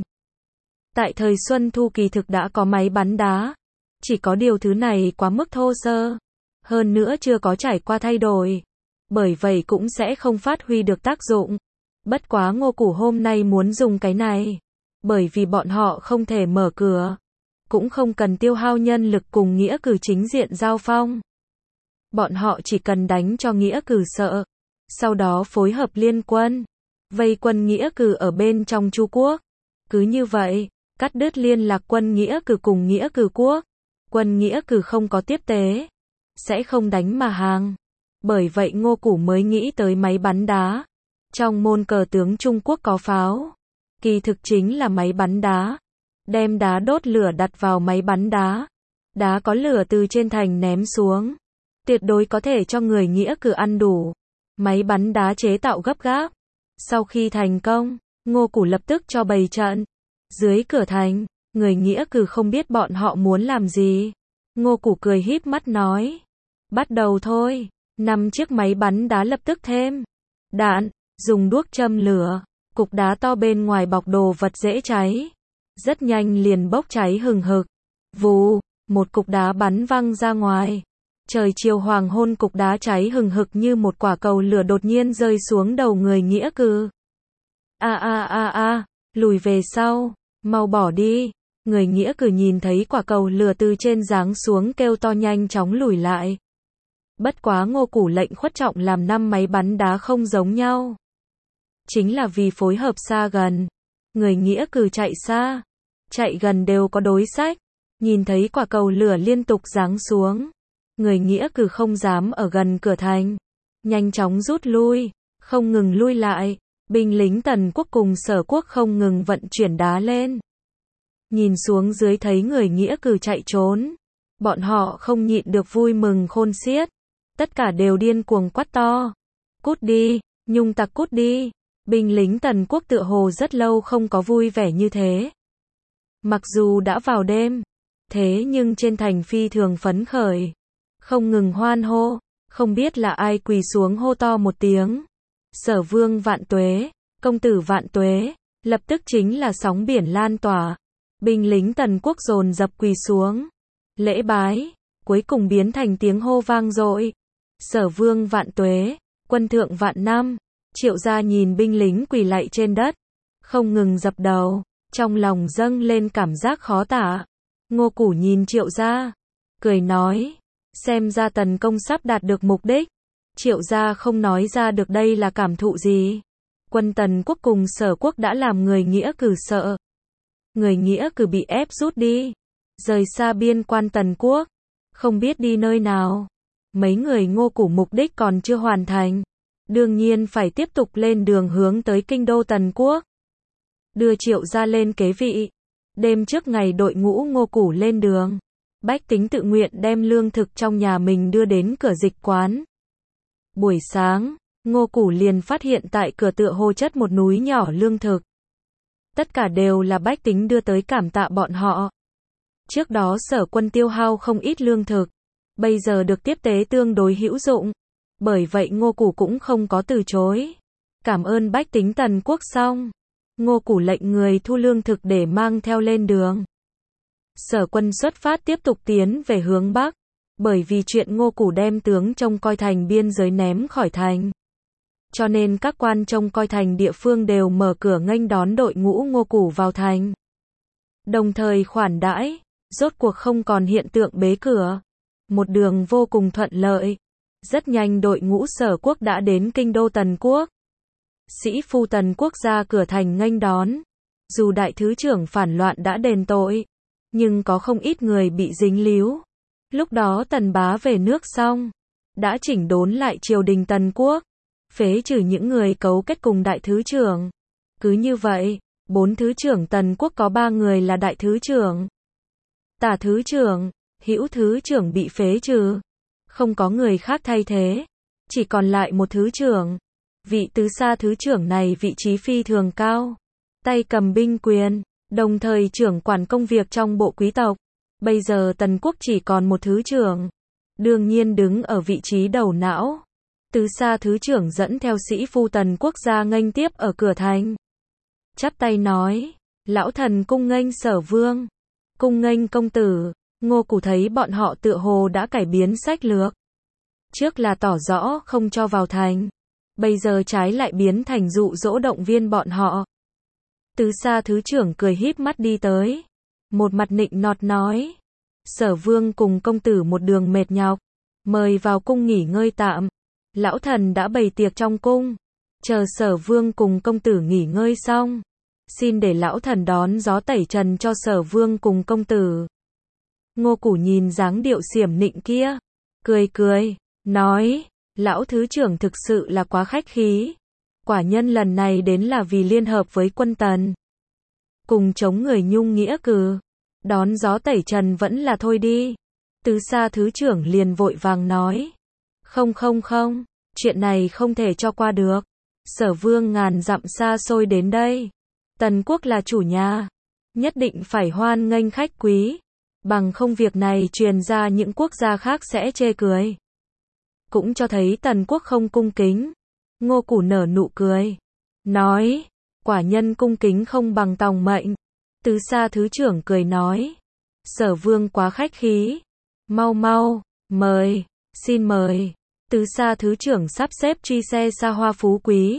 Tại thời Xuân Thu kỳ thực đã có máy bắn đá, chỉ có điều thứ này quá mức thô sơ, hơn nữa chưa có trải qua thay đổi, bởi vậy cũng sẽ không phát huy được tác dụng. Bất quá Ngô Củ hôm nay muốn dùng cái này, bởi vì bọn họ không thể mở cửa, cũng không cần tiêu hao nhân lực cùng nghĩa cử chính diện giao phong. Bọn họ chỉ cần đánh cho nghĩa cử sợ, sau đó phối hợp liên quân, vây quân nghĩa cử ở bên trong Chu quốc. Cứ như vậy, cắt đứt liên lạc quân nghĩa cử cùng nghĩa cử quốc. Quân nghĩa cử không có tiếp tế, sẽ không đánh mà hàng. Bởi vậy Ngô Củ mới nghĩ tới máy bắn đá. Trong môn cờ tướng Trung Quốc có pháo, kỳ thực chính là máy bắn đá. Đem đá đốt lửa đặt vào máy bắn đá. Đá có lửa từ trên thành ném xuống. Tuyệt đối có thể cho người nghĩa cử ăn đủ. Máy bắn đá chế tạo gấp gáp. Sau khi thành công, Ngô Củ lập tức cho bày trận. Dưới cửa thành, người nghĩa cử không biết bọn họ muốn làm gì. Ngô Củ cười híp mắt nói. Bắt đầu thôi. Năm chiếc máy bắn đá lập tức thêm đạn, dùng đuốc châm lửa. Cục đá to bên ngoài bọc đồ vật dễ cháy. Rất nhanh liền bốc cháy hừng hực. Vù, một cục đá bắn văng ra ngoài. Trời chiều hoàng hôn, cục đá cháy hừng hực như một quả cầu lửa đột nhiên rơi xuống đầu người nghĩa cử. A a a a, lùi về sau, mau bỏ đi. Người nghĩa cử nhìn thấy quả cầu lửa từ trên giáng xuống kêu to nhanh chóng lùi lại. Bất quá Ngô Củ lệnh khuất trọng làm năm máy bắn đá không giống nhau. Chính là vì phối hợp xa gần. Người nghĩa cử chạy xa, chạy gần đều có đối sách. Nhìn thấy quả cầu lửa liên tục giáng xuống, người nghĩa cử không dám ở gần cửa thành, nhanh chóng rút lui, không ngừng lui lại. Binh lính Tần quốc cùng Sở quốc không ngừng vận chuyển đá lên. Nhìn xuống dưới thấy người nghĩa cử chạy trốn, bọn họ không nhịn được vui mừng khôn xiết. Tất cả đều điên cuồng quát to. Cút đi, nhung tặc cút đi. Binh lính Tần quốc tựa hồ rất lâu không có vui vẻ như thế. Mặc dù đã vào đêm, thế nhưng trên thành phi thường phấn khởi, không ngừng hoan hô. Không biết là ai quỳ xuống hô to một tiếng. Sở vương vạn tuế, công tử vạn tuế. Lập tức chính là sóng biển lan tỏa. Binh lính Tần quốc dồn dập quỳ xuống, lễ bái, cuối cùng biến thành tiếng hô vang dội. Sở vương vạn tuế, quân thượng vạn năm. Triệu gia nhìn binh lính quỳ lạy trên đất, không ngừng dập đầu, trong lòng dâng lên cảm giác khó tả. Ngô Củ nhìn Triệu gia, cười nói, xem ra Tần công sắp đạt được mục đích. Triệu gia không nói ra được đây là cảm thụ gì. Quân Tần quốc cùng Sở quốc đã làm người nghĩa cử sợ. Người nghĩa cử bị ép rút đi, rời xa biên quan Tần quốc, không biết đi nơi nào. Mấy người Ngô Củ mục đích còn chưa hoàn thành, đương nhiên phải tiếp tục lên đường hướng tới kinh đô Tần quốc. Đưa Triệu gia lên kế vị. Đêm trước ngày đội ngũ Ngô Củ lên đường, bách tính tự nguyện đem lương thực trong nhà mình đưa đến cửa dịch quán. Buổi sáng, Ngô Củ liền phát hiện tại cửa tựa hồ chất một núi nhỏ lương thực. Tất cả đều là bách tính đưa tới cảm tạ bọn họ. Trước đó Sở quân tiêu hao không ít lương thực, bây giờ được tiếp tế tương đối hữu dụng. Bởi vậy Ngô Củ cũng không có từ chối. Cảm ơn bách tính Tần quốc xong, Ngô Củ lệnh người thu lương thực để mang theo lên đường. Sở quân xuất phát tiếp tục tiến về hướng Bắc. Bởi vì chuyện Ngô Củ đem tướng trông coi thành biên giới ném khỏi thành, cho nên các quan trông coi thành địa phương đều mở cửa nghênh đón đội ngũ Ngô Củ vào thành. Đồng thời khoản đãi, rốt cuộc không còn hiện tượng bế cửa. Một đường vô cùng thuận lợi. Rất nhanh đội ngũ Sở quốc đã đến kinh đô Tần quốc. Sĩ phu Tần quốc ra cửa thành nghênh đón. Dù đại thứ trưởng phản loạn đã đền tội, nhưng có không ít người bị dính líu. Lúc đó Tần bá về nước xong, đã chỉnh đốn lại triều đình Tần quốc, phế trừ những người cấu kết cùng đại thứ trưởng. Cứ như vậy, bốn thứ trưởng Tần quốc có ba người là đại thứ trưởng. Tả thứ trưởng, hữu thứ trưởng bị phế trừ. Không có người khác thay thế. Chỉ còn lại một thứ trưởng. Vị tứ xa thứ trưởng này vị trí phi thường cao. Tay cầm binh quyền, đồng thời trưởng quản công việc trong bộ quý tộc. Bây giờ Tần quốc chỉ còn một thứ trưởng. Đương nhiên đứng ở vị trí đầu não. Tứ xa thứ trưởng dẫn theo sĩ phu Tần quốc gia nghênh tiếp ở cửa thành. Chắp tay nói, lão thần cung nghênh Sở vương. Cung nghênh công tử. Ngô Củ thấy bọn họ tựa hồ đã cải biến sách lược. Trước là tỏ rõ không cho vào thành, bây giờ trái lại biến thành dụ dỗ động viên bọn họ. Từ xa thứ trưởng cười híp mắt đi tới. Một mặt nịnh nọt nói. Sở vương cùng công tử một đường mệt nhọc. Mời vào cung nghỉ ngơi tạm. Lão thần đã bày tiệc trong cung. Chờ sở vương cùng công tử nghỉ ngơi xong. Xin để lão thần đón gió tẩy trần cho sở vương cùng công tử. Ngô Củ nhìn dáng điệu xiểm nịnh kia. Cười cười. Nói. Lão thứ trưởng thực sự là quá khách khí. Quả nhân lần này đến là vì liên hợp với quân Tần. Cùng chống người nhung nghĩa cừ. Đón gió tẩy trần vẫn là thôi đi. Từ xa thứ trưởng liền vội vàng nói. Không không không. Chuyện này không thể cho qua được. Sở vương ngàn dặm xa xôi đến đây. Tần quốc là chủ nhà. Nhất định phải hoan nghênh khách quý. Bằng không việc này truyền ra những quốc gia khác sẽ chê cười. Cũng cho thấy Tần quốc không cung kính. Ngô Củ nở nụ cười. Nói. Quả nhân cung kính không bằng tòng mệnh. Từ xa thứ trưởng cười nói. Sở vương quá khách khí. Mau mau. Mời. Xin mời. Từ xa thứ trưởng sắp xếp truy xe xa hoa phú quý.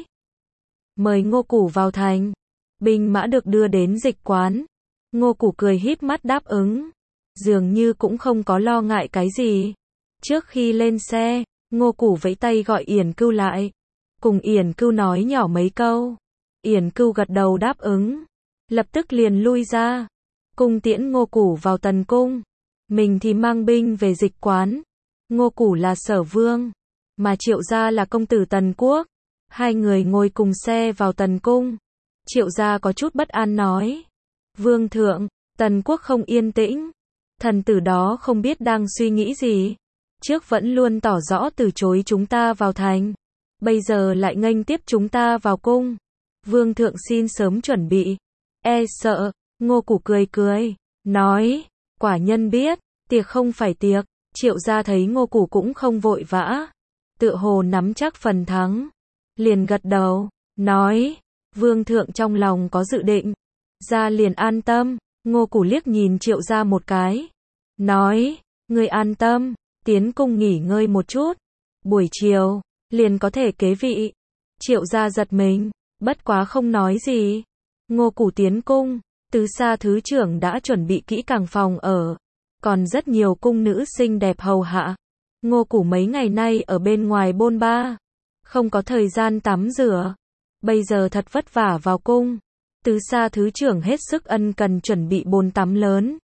Mời Ngô Củ vào thành. Binh mã được đưa đến dịch quán. Ngô Củ cười híp mắt đáp ứng. Dường như cũng không có lo ngại cái gì. Trước khi lên xe, Ngô Củ vẫy tay gọi Yển Cưu lại. Cùng Yển Cưu nói nhỏ mấy câu. Yển Cưu gật đầu đáp ứng. Lập tức liền lui ra. Cung tiễn Ngô Củ vào Tần cung. Mình thì mang binh về dịch quán. Ngô Củ là sở vương. Mà Triệu gia là công tử Tần quốc. Hai người ngồi cùng xe vào Tần cung. Triệu gia có chút bất an nói. Vương thượng, Tần quốc không yên tĩnh. Thần tử đó không biết đang suy nghĩ gì. Trước vẫn luôn tỏ rõ từ chối chúng ta vào thành. Bây giờ lại nghênh tiếp chúng ta vào cung. Vương thượng xin sớm chuẩn bị. E sợ. Ngô Củ cười cười. Nói. Quả nhân biết. Tiệc không phải tiệc. Triệu gia thấy Ngô Củ cũng không vội vã. Tựa hồ nắm chắc phần thắng. Liền gật đầu. Nói. Vương thượng trong lòng có dự định. Gia liền an tâm. Ngô Củ liếc nhìn Triệu gia một cái. Nói. Ngươi an tâm. Tiến cung nghỉ ngơi một chút. Buổi chiều. Liền có thể kế vị. Triệu gia giật mình. Bất quá không nói gì. Ngô Củ tiến cung. Từ xa thứ trưởng đã chuẩn bị kỹ càng phòng ở. Còn rất nhiều cung nữ xinh đẹp hầu hạ. Ngô Củ mấy ngày nay ở bên ngoài bôn ba. Không có thời gian tắm rửa. Bây giờ thật vất vả vào cung. Từ xa thứ trưởng hết sức ân cần chuẩn bị bồn tắm lớn.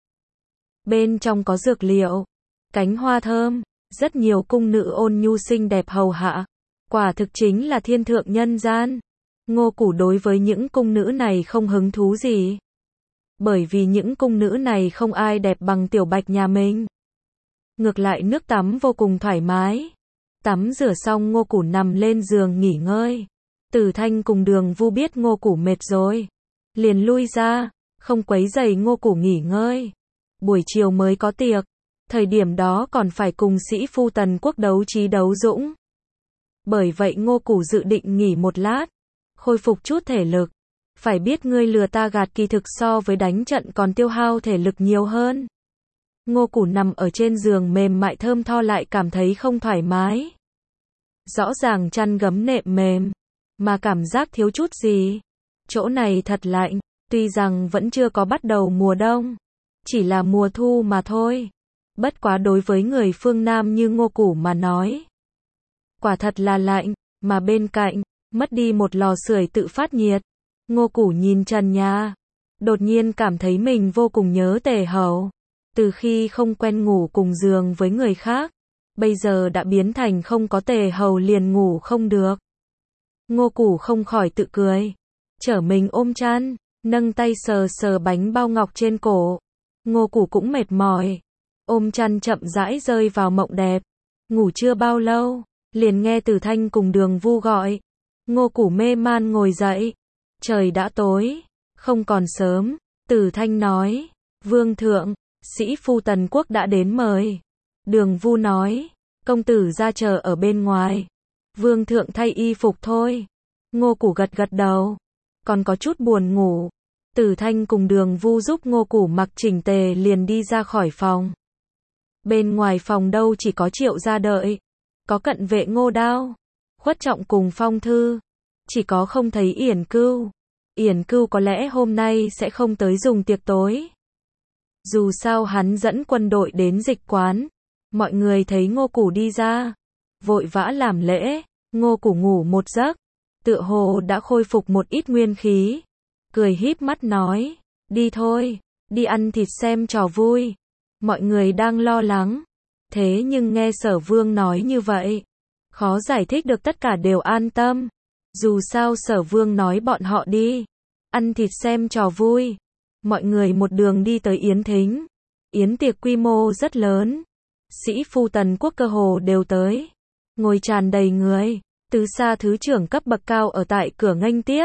Bên trong có dược liệu. Cánh hoa thơm. Rất nhiều cung nữ ôn nhu xinh đẹp hầu hạ. Quả thực chính là thiên thượng nhân gian. Ngô Củ đối với những cung nữ này không hứng thú gì. Bởi vì những cung nữ này không ai đẹp bằng Tiểu Bạch nhà mình. Ngược lại nước tắm vô cùng thoải mái. Tắm rửa xong Ngô Củ nằm lên giường nghỉ ngơi. Tử Thanh cùng Đường Vu biết Ngô Củ mệt rồi. Liền lui ra, không quấy rầy Ngô Củ nghỉ ngơi. Buổi chiều mới có tiệc. Thời điểm đó còn phải cùng sĩ phu Tần quốc đấu trí đấu dũng. Bởi vậy Ngô Củ dự định nghỉ một lát. Khôi phục chút thể lực. Phải biết ngươi lừa ta gạt kỳ thực so với đánh trận còn tiêu hao thể lực nhiều hơn. Ngô Củ nằm ở trên giường mềm mại thơm tho lại cảm thấy không thoải mái. Rõ ràng chăn gấm nệm mềm, mà cảm giác thiếu chút gì. Chỗ này thật lạnh, tuy rằng vẫn chưa có bắt đầu mùa đông. Chỉ là mùa thu mà thôi. Bất quá đối với người phương Nam như Ngô Củ mà nói. Quả thật là lạnh, mà bên cạnh, mất đi một lò sưởi tự phát nhiệt. Ngô Củ nhìn trần nhà. Đột nhiên cảm thấy mình vô cùng nhớ Tề Hầu. Từ khi không quen ngủ cùng giường với người khác. Bây giờ đã biến thành không có Tề Hầu liền ngủ không được. Ngô Củ không khỏi tự cười. Chở mình ôm chăn. Nâng tay sờ sờ bánh bao ngọc trên cổ. Ngô Củ cũng mệt mỏi. Ôm chăn chậm rãi rơi vào mộng đẹp. Ngủ chưa bao lâu. Liền nghe Tử Thanh cùng Đường Vu gọi. Ngô Củ mê man ngồi dậy. Trời đã tối. Không còn sớm. Tử Thanh nói. Vương thượng. Sĩ phu Tần quốc đã đến mời. Đường Vu nói. Công tử ra chờ ở bên ngoài. Vương thượng thay y phục thôi. Ngô Củ gật gật đầu. Còn có chút buồn ngủ. Tử Thanh cùng Đường Vu giúp Ngô Củ mặc chỉnh tề liền đi ra khỏi phòng. Bên ngoài phòng đâu chỉ có Triệu gia đợi. Có cận vệ Ngô Đao. Khuất Trọng cùng Phong Thư. Chỉ có không thấy Yển Cưu. Yển Cưu có lẽ hôm nay sẽ không tới dùng tiệc tối. Dù sao hắn dẫn quân đội đến dịch quán. Mọi người thấy Ngô Củ đi ra, vội vã làm lễ. Ngô Củ ngủ một giấc, tựa hồ đã khôi phục một ít nguyên khí. Cười híp mắt nói, đi thôi, đi ăn thịt xem trò vui. Mọi người đang lo lắng. Thế nhưng nghe Sở Vương nói như vậy, khó giải thích được, tất cả đều an tâm. Dù sao Sở Vương nói bọn họ đi ăn thịt xem trò vui. Mọi người một đường đi tới yến thính. Yến tiệc quy mô rất lớn. Sĩ phu Tần quốc cơ hồ đều tới. Ngồi tràn đầy người. Từ xa thứ trưởng cấp bậc cao ở tại cửa nghênh tiếp.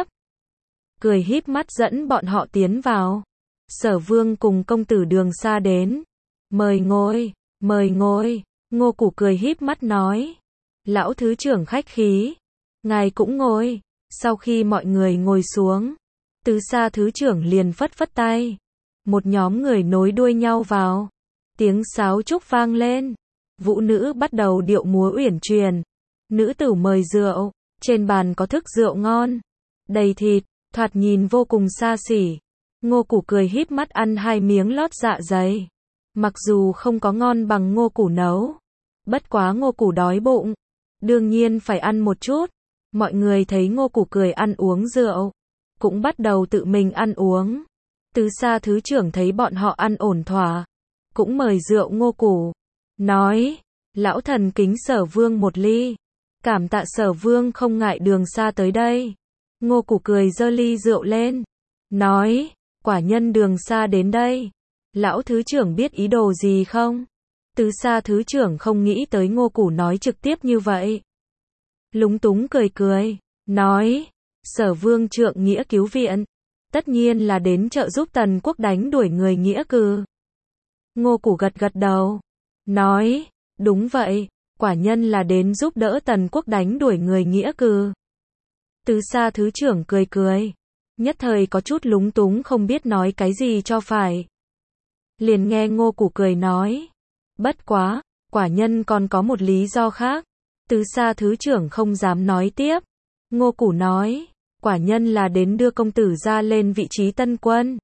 Cười híp mắt dẫn bọn họ tiến vào. Sở Vương cùng công tử Đường Sa đến. Mời ngồi, mời ngồi. Ngô Củ cười híp mắt nói. Lão thứ trưởng khách khí. Ngài cũng ngồi. Sau khi mọi người ngồi xuống, Từ xa thứ trưởng liền phất phất tay. Một nhóm người nối đuôi nhau vào. Tiếng sáo trúc vang lên. Vũ nữ bắt đầu điệu múa uyển chuyển. Nữ tử mời rượu. Trên bàn có thức rượu ngon, đầy thịt, thoạt nhìn vô cùng xa xỉ. Ngô Củ cười híp mắt ăn hai miếng lót dạ dày. Mặc dù không có ngon bằng Ngô Củ nấu, bất quá Ngô Củ đói bụng, đương nhiên phải ăn một chút. Mọi người thấy Ngô Củ cười ăn uống rượu, cũng bắt đầu tự mình ăn uống. Từ xa thứ trưởng thấy bọn họ ăn ổn thỏa, cũng mời rượu Ngô Củ, nói, lão thần kính Sở Vương một ly. Cảm tạ Sở Vương không ngại đường xa tới đây. Ngô Củ cười giơ ly rượu lên, nói, quả nhân đường xa đến đây. Lão thứ trưởng biết ý đồ gì không? Từ xa thứ trưởng không nghĩ tới Ngô Củ nói trực tiếp như vậy. Lúng túng cười cười, nói, Sở Vương trượng nghĩa cứu viện, tất nhiên là đến trợ giúp Tần quốc đánh đuổi người nghĩa cừ. Ngô Củ gật gật đầu, nói, đúng vậy, quả nhân là đến giúp đỡ Tần quốc đánh đuổi người nghĩa cừ. Từ xa thứ trưởng cười cười, nhất thời có chút lúng túng không biết nói cái gì cho phải. Liền nghe Ngô Củ cười nói, bất quá, quả nhân còn có một lý do khác. Từ xa thứ trưởng không dám nói tiếp. Ngô Củ nói, quả nhân là đến đưa công tử ra lên vị trí tân quân.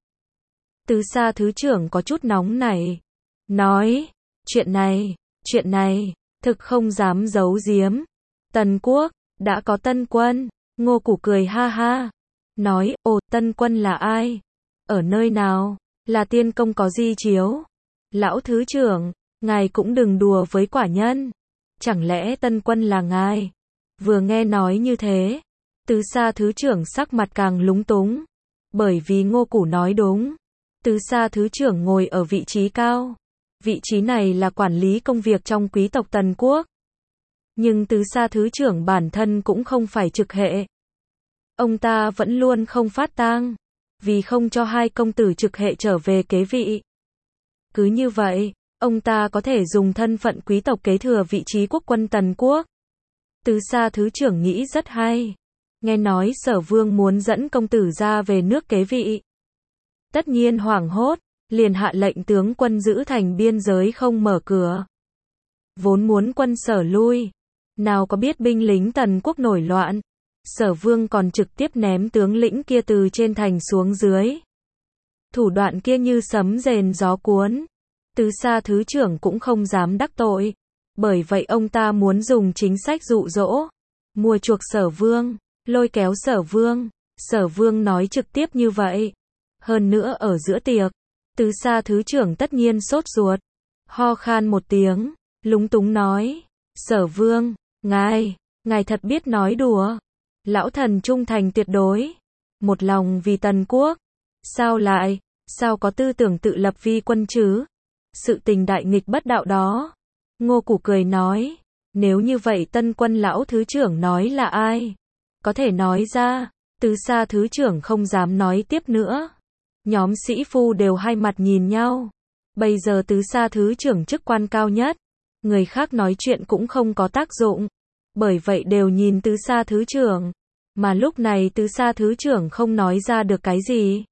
Từ xa thứ trưởng có chút nóng nảy, nói, chuyện này, chuyện này, thực không dám giấu giếm. Tần quốc, đã có tân quân. Ngô Củ cười ha ha, nói, ồ, tân quân là ai? Ở nơi nào? Là tiên công có di chiếu? Lão thứ trưởng, ngài cũng đừng đùa với quả nhân. Chẳng lẽ tân quân là ngài? Vừa nghe nói như thế, từ xa thứ trưởng sắc mặt càng lúng túng. Bởi vì Ngô Củ nói đúng. Từ xa thứ trưởng ngồi ở vị trí cao. Vị trí này là quản lý công việc trong quý tộc Tần quốc. Nhưng từ xa thứ trưởng bản thân cũng không phải trực hệ. Ông ta vẫn luôn không phát tang, vì không cho hai công tử trực hệ trở về kế vị. Cứ như vậy, ông ta có thể dùng thân phận quý tộc kế thừa vị trí quốc quân Tần quốc. Từ xa thứ trưởng nghĩ rất hay. Nghe nói Sở Vương muốn dẫn công tử ra về nước kế vị. Tất nhiên hoảng hốt, liền hạ lệnh tướng quân giữ thành biên giới không mở cửa. Vốn muốn quân Sở lui, nào có biết binh lính Tần quốc nổi loạn. Sở Vương còn trực tiếp ném tướng lĩnh kia từ trên thành xuống dưới. Thủ đoạn kia như sấm rền gió cuốn. Từ xa thứ trưởng cũng không dám đắc tội. Bởi vậy ông ta muốn dùng chính sách dụ dỗ, mua chuộc Sở Vương, lôi kéo Sở Vương. Sở Vương nói trực tiếp như vậy. Hơn nữa ở giữa tiệc, từ xa thứ trưởng tất nhiên sốt ruột, ho khan một tiếng, lúng túng nói, Sở Vương, ngài, ngài thật biết nói đùa. Lão thần trung thành tuyệt đối, một lòng vì Tần quốc. Sao lại, sao có tư tưởng tự lập vi quân chứ? Sự tình đại nghịch bất đạo đó. Ngô Củ cười nói, nếu như vậy tân quân lão thứ trưởng nói là ai? Có thể nói ra. Từ xa thứ trưởng không dám nói tiếp nữa. Nhóm sĩ phu đều hai mặt nhìn nhau. Bây giờ từ xa thứ trưởng chức quan cao nhất, người khác nói chuyện cũng không có tác dụng. Bởi vậy đều nhìn từ xa thứ trưởng. Mà lúc này từ xa thứ trưởng không nói ra được cái gì.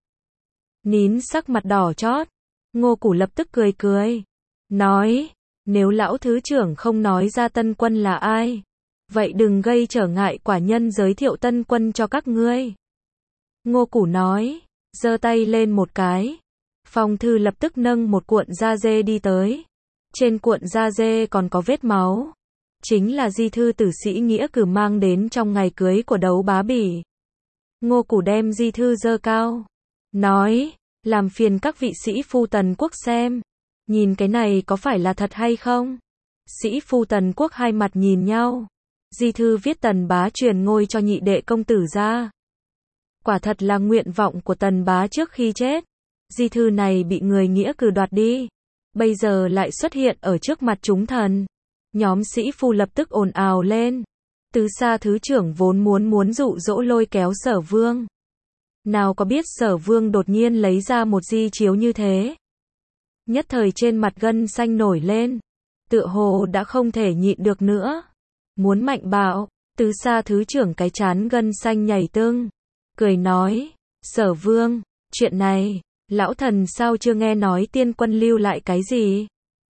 Nín sắc mặt đỏ chót. Ngô Củ lập tức cười cười. Nói, nếu lão thứ trưởng không nói ra tân quân là ai, vậy đừng gây trở ngại quả nhân giới thiệu tân quân cho các ngươi. Ngô Củ nói, giơ tay lên một cái. Phong thư lập tức nâng một cuộn da dê đi tới. Trên cuộn da dê còn có vết máu. Chính là di thư tử sĩ Nghĩa Cử mang đến trong ngày cưới của Đấu Bá Bỉ. Ngô Củ đem di thư giơ cao. Nói, làm phiền các vị sĩ phu Tần Quốc xem. Nhìn cái này có phải là thật hay không? Sĩ phu Tần Quốc hai mặt nhìn nhau. Di thư viết Tần Bá truyền ngôi cho nhị đệ công tử ra. Quả thật là nguyện vọng của Tần Bá trước khi chết. Di thư này bị người Nghĩa Cử đoạt đi. Bây giờ lại xuất hiện ở trước mặt chúng thần. Nhóm sĩ phu lập tức ồn ào lên. Từ xa thứ trưởng vốn muốn muốn dụ dỗ lôi kéo Sở Vương. Nào có biết Sở Vương đột nhiên lấy ra một di chiếu như thế. Nhất thời trên mặt gân xanh nổi lên. Tựa hồ đã không thể nhịn được nữa. Muốn mạnh bạo, từ xa thứ trưởng cái chán gân xanh nhảy tưng. Cười nói, Sở Vương, chuyện này, lão thần sao chưa nghe nói tiên quân lưu lại cái gì?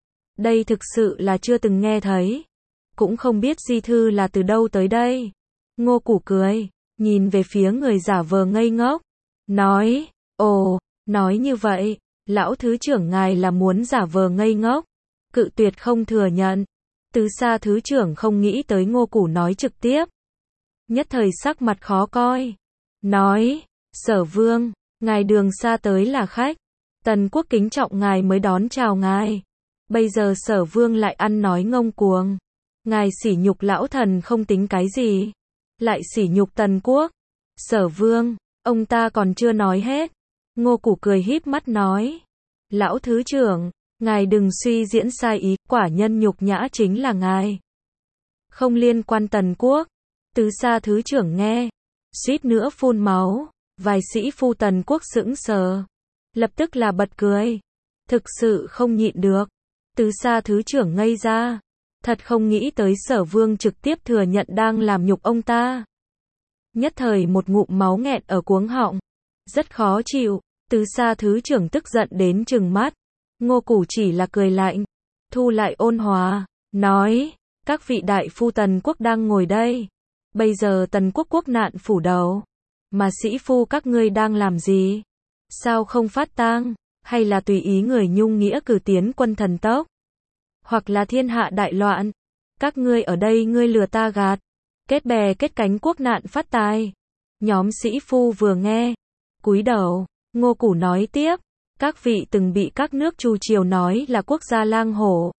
Đây thực sự là chưa từng nghe thấy. Cũng không biết di thư là từ đâu tới đây. Ngô Củ cười, nhìn về phía người giả vờ ngây ngốc. Nói, ồ, nói như vậy, lão thứ trưởng ngài là muốn giả vờ ngây ngốc. Cự tuyệt không thừa nhận. Từ xa thứ trưởng không nghĩ tới Ngô Củ nói trực tiếp. Nhất thời sắc mặt khó coi. Nói, Sở Vương, ngài đường xa tới là khách. Tần Quốc kính trọng ngài mới đón chào ngài. Bây giờ Sở Vương lại ăn nói ngông cuồng. Ngài sỉ nhục lão thần không tính cái gì. Lại sỉ nhục Tần Quốc. Sở Vương, ông ta còn chưa nói hết. Ngô Củ cười híp mắt nói. Lão thứ trưởng, ngài đừng suy diễn sai ý, quả nhân nhục nhã chính là ngài. Không liên quan Tần Quốc. Từ xa thứ trưởng nghe. Suýt nữa phun máu. Vài sĩ phu Tần Quốc sững sờ. Lập tức là bật cười. Thực sự không nhịn được. Từ xa thứ trưởng ngây ra. Thật không nghĩ tới Sở Vương trực tiếp thừa nhận đang làm nhục ông ta. Nhất thời một ngụm máu nghẹn ở cuống họng. Rất khó chịu. Từ xa thứ trưởng tức giận đến trừng mắt. Ngô Củ chỉ là cười lạnh. Thu lại ôn hòa. Nói. Các vị đại phu Tần Quốc đang ngồi đây. Bây giờ Tần Quốc quốc nạn phủ đầu. Mà sĩ phu các ngươi đang làm gì? Sao không phát tang? Hay là tùy ý người Nhung Nghĩa Cử tiến quân thần tốc? Hoặc là thiên hạ đại loạn? Các ngươi ở đây ngươi lừa ta gạt. Kết bè kết cánh quốc nạn phát tài. Nhóm sĩ phu vừa nghe. Cúi đầu. Ngô Củ nói tiếp. Các vị từng bị các nước Chu triều nói là quốc gia lang hổ.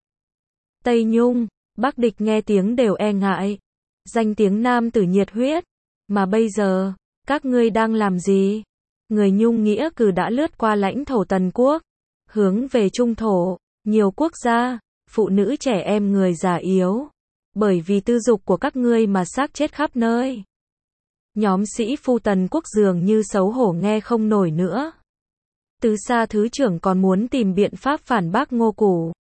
Tây Nhung, Bắc địch nghe tiếng đều e ngại. Danh tiếng nam tử nhiệt huyết. Mà bây giờ, các ngươi đang làm gì? Người Nhung Nghĩa Cử đã lướt qua lãnh thổ Tần Quốc. Hướng về Trung thổ, nhiều quốc gia, phụ nữ trẻ em người già yếu. Bởi vì tư dục của các ngươi mà xác chết khắp nơi. Nhóm sĩ phu Tần Quốc dường như xấu hổ nghe không nổi nữa. Từ xa thứ trưởng còn muốn tìm biện pháp phản bác Ngô Củ.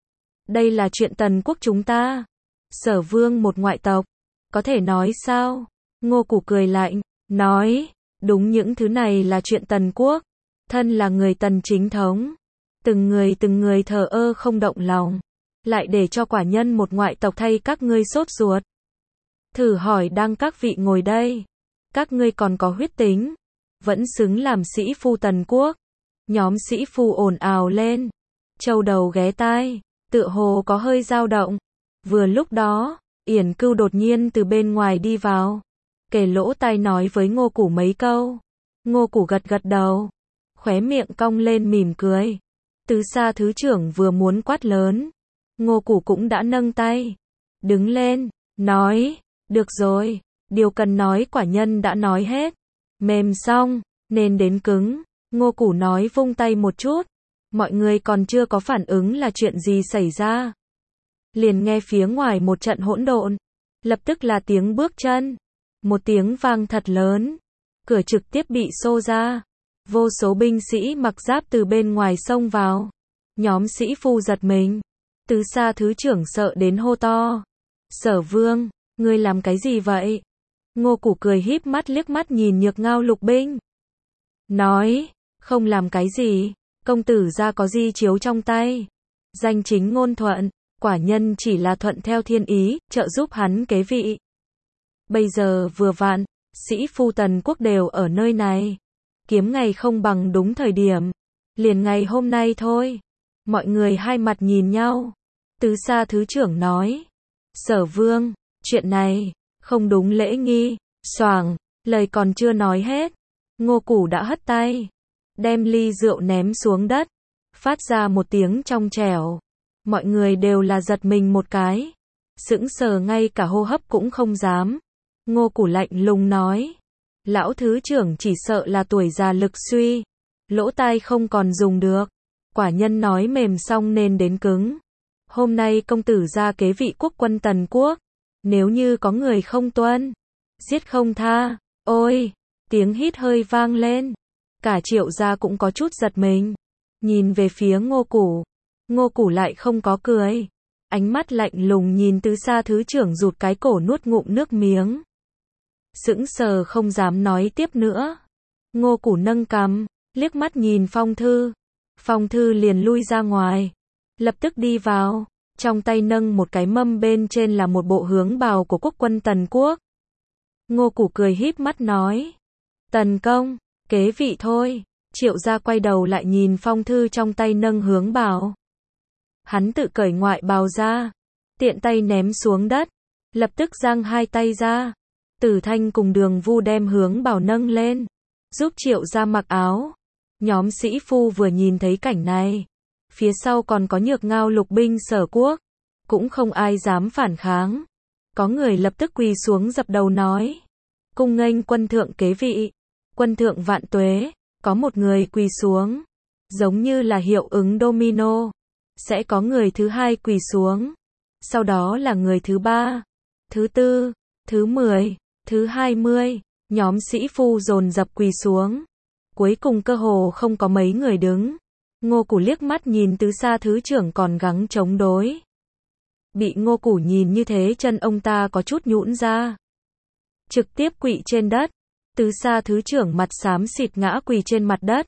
Đây là chuyện Tần Quốc chúng ta. Sở Vương một ngoại tộc. Có thể nói sao? Ngô Củ cười lạnh, nói, đúng những thứ này là chuyện Tần Quốc. Thân là người Tần chính thống. Từng người từng người thờ ơ không động lòng. Lại để cho quả nhân một ngoại tộc thay các ngươi sốt ruột. Thử hỏi đang các vị ngồi đây. Các ngươi còn có huyết tính. Vẫn xứng làm sĩ phu Tần Quốc. Nhóm sĩ phu ồn ào lên. Châu đầu ghé tai. Tựa hồ có hơi dao động. Vừa lúc đó, Yển Cưu đột nhiên từ bên ngoài đi vào. Kề lỗ tai nói với Ngô Củ mấy câu. Ngô Củ gật gật đầu. Khóe miệng cong lên mỉm cười. Từ xa thứ trưởng vừa muốn quát lớn. Ngô Củ cũng đã nâng tay. Đứng lên, nói. Được rồi, điều cần nói quả nhân đã nói hết. Mềm xong, nên đến cứng. Ngô Củ nói vung tay một chút. Mọi người còn chưa có phản ứng là chuyện gì xảy ra. Liền nghe phía ngoài một trận hỗn độn. Lập tức là tiếng bước chân. Một tiếng vang thật lớn. Cửa trực tiếp bị xô ra. Vô số binh sĩ mặc giáp từ bên ngoài xông vào. Nhóm sĩ phu giật mình. Từ xa thứ trưởng sợ đến hô to. Sở Vương, ngươi làm cái gì vậy? Ngô Củ cười híp mắt liếc mắt nhìn Nhược Ngao lục binh. Nói, không làm cái gì, công tử gia có di chiếu trong tay. Danh chính ngôn thuận, quả nhân chỉ là thuận theo thiên ý, trợ giúp hắn kế vị. Bây giờ vừa vặn, sĩ phu Tần Quốc đều ở nơi này. kiếm ngày không bằng đúng thời điểm. Liền ngày hôm nay thôi. Mọi người hai mặt nhìn nhau. Tứ Sa thứ trưởng nói. Sở Vương, chuyện này, không đúng lễ nghi. Xoàng, lời còn chưa nói hết. Ngô Củ đã hất tay. Đem ly rượu ném xuống đất. Phát ra một tiếng trong trẻo. Mọi người đều là giật mình một cái. Sững sờ ngay cả hô hấp cũng không dám. Ngô Củ lạnh lùng nói. Lão thứ trưởng chỉ sợ là tuổi già lực suy. Lỗ tai không còn dùng được. Quả nhân nói mềm xong nên đến cứng. Hôm nay công tử ra kế vị quốc quân Tần Quốc. Nếu như có người không tuân, giết không tha. Ôi, tiếng hít hơi vang lên. Cả Triệu gia cũng có chút giật mình. Nhìn về phía Ngô Củ. Ngô Củ lại không có cười. Ánh mắt lạnh lùng nhìn Tứ Sa thứ trưởng rụt cái cổ nuốt ngụm nước miếng. Sững sờ không dám nói tiếp nữa. Ngô Củ nâng cằm, liếc mắt nhìn Phong Thư. Phong Thư liền lui ra ngoài. Lập tức đi vào. Trong tay nâng một cái mâm, bên trên là một bộ hướng bào của quốc quân Tần Quốc. Ngô Củ cười híp mắt nói. Tần công, kế vị thôi. Triệu gia quay đầu lại nhìn Phong Thư trong tay nâng hướng bào. Hắn tự cởi ngoại bào ra. Tiện tay ném xuống đất. Lập tức giang hai tay ra. Tử Thanh cùng Đường Vu đem hướng bào nâng lên. Giúp Triệu gia mặc áo. Nhóm sĩ phu vừa nhìn thấy cảnh này. Phía sau còn có Nhược Ngao lục binh Sở Quốc. Cũng không ai dám phản kháng. Có người lập tức quỳ xuống dập đầu nói. Cung nghênh quân thượng kế vị. Quân thượng vạn tuế. Có một người quỳ xuống. Giống như là hiệu ứng domino. Sẽ có người thứ hai quỳ xuống. Sau đó là người thứ ba. Thứ tư. Thứ mười. Thứ hai mươi. Nhóm sĩ phu dồn dập quỳ xuống. Cuối cùng cơ hồ không có mấy người đứng. Ngô Củ liếc mắt nhìn Tứ Sa thứ trưởng còn gắng chống đối. Bị Ngô Củ nhìn như thế, chân ông ta có chút nhũn ra. Trực tiếp quỵ trên đất. Tứ Sa thứ trưởng mặt xám xịt ngã quỳ trên mặt đất.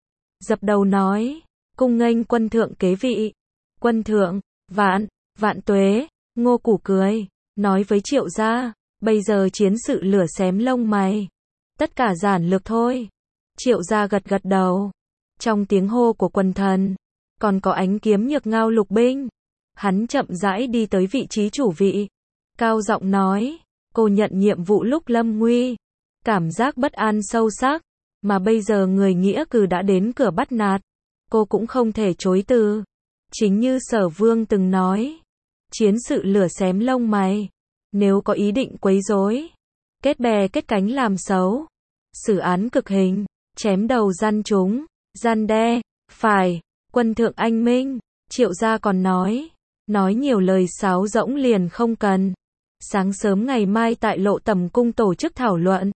Dập đầu nói. Cung nghênh quân thượng kế vị. Quân thượng, vạn, vạn tuế. Ngô Củ cười. Nói với Triệu gia. Bây giờ chiến sự lửa xém lông mày. Tất cả giản lược thôi. Triệu gia gật gật đầu. Trong tiếng hô của quần thần. Còn có ánh kiếm Nhược Ngao lục binh. Hắn chậm rãi đi tới vị trí chủ vị. Cao giọng nói. Cô nhận nhiệm vụ lúc lâm nguy. Cảm giác bất an sâu sắc. Mà bây giờ người nghĩa cử đã đến cửa bắt nạt. Cô cũng không thể chối từ. Chính như Sở Vương từng nói. Chiến sự lửa xém lông mày. Nếu có ý định quấy rối. Kết bè kết cánh làm xấu. Xử án cực hình. Chém đầu gian chúng. Gian đe. Phải. Quân thượng anh minh. Triệu gia còn nói. Nói nhiều lời sáo rỗng liền không cần. Sáng sớm ngày mai tại Lộ Tầm Cung tổ chức thảo luận.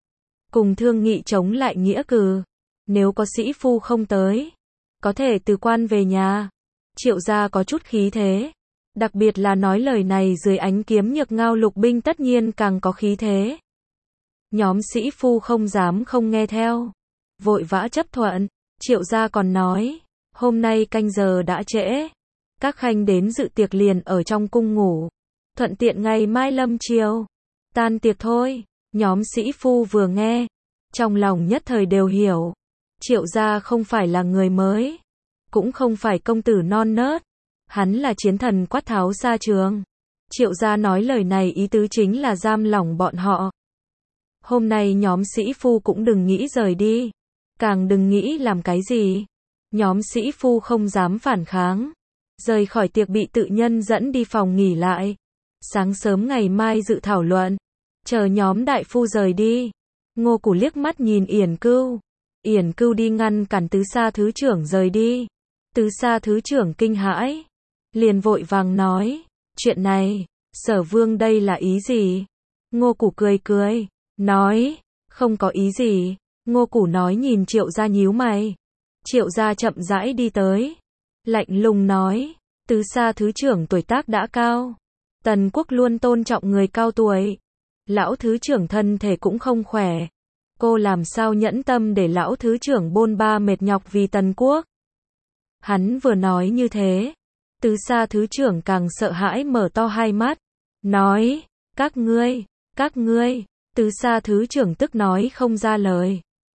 Cùng thương nghị chống lại nghĩa cử. Nếu có sĩ phu không tới. Có thể từ quan về nhà. Triệu gia có chút khí thế. Đặc biệt là nói lời này dưới ánh kiếm Nhược Ngao lục binh tất nhiên càng có khí thế. Nhóm sĩ phu không dám không nghe theo. Vội vã chấp thuận. Triệu gia còn nói. Hôm nay canh giờ đã trễ. Các khanh đến dự tiệc liền ở trong cung ngủ. Thuận tiện ngày mai lâm chiều. Tan tiệc thôi. Nhóm sĩ phu vừa nghe. Trong lòng nhất thời đều hiểu. Triệu gia không phải là người mới. Cũng không phải công tử non nớt. Hắn là chiến thần quát tháo xa trường. Triệu gia nói lời này ý tứ chính là giam lỏng bọn họ. Hôm nay nhóm sĩ phu cũng đừng nghĩ rời đi. Càng đừng nghĩ làm cái gì. Nhóm sĩ phu không dám phản kháng. Rời khỏi tiệc bị tự nhân dẫn đi phòng nghỉ lại. Sáng sớm ngày mai dự thảo luận. Chờ nhóm đại phu rời đi. Ngô Củ liếc mắt nhìn Yển Cưu. Yển Cưu đi ngăn cản Tứ Sa thứ trưởng rời đi. Tứ Sa thứ trưởng kinh hãi. Liền vội vàng nói. Chuyện này, Sở Vương đây là ý gì? Ngô Củ cười cười. Nói. Không có ý gì. Ngô Củ nói nhìn Triệu gia nhíu mày. Triệu gia chậm rãi đi tới. Lạnh lùng nói. Tứ Sa thứ trưởng tuổi tác đã cao. Tần Quốc luôn tôn trọng người cao tuổi. Lão thứ trưởng thân thể cũng không khỏe. Cô làm sao nhẫn tâm để lão thứ trưởng bôn ba mệt nhọc vì Tần Quốc? Hắn vừa nói như thế. Tứ Sa thứ trưởng càng sợ hãi mở to hai mắt. Nói. Các ngươi. Các ngươi. Tứ Sa thứ trưởng tức nói không ra lời.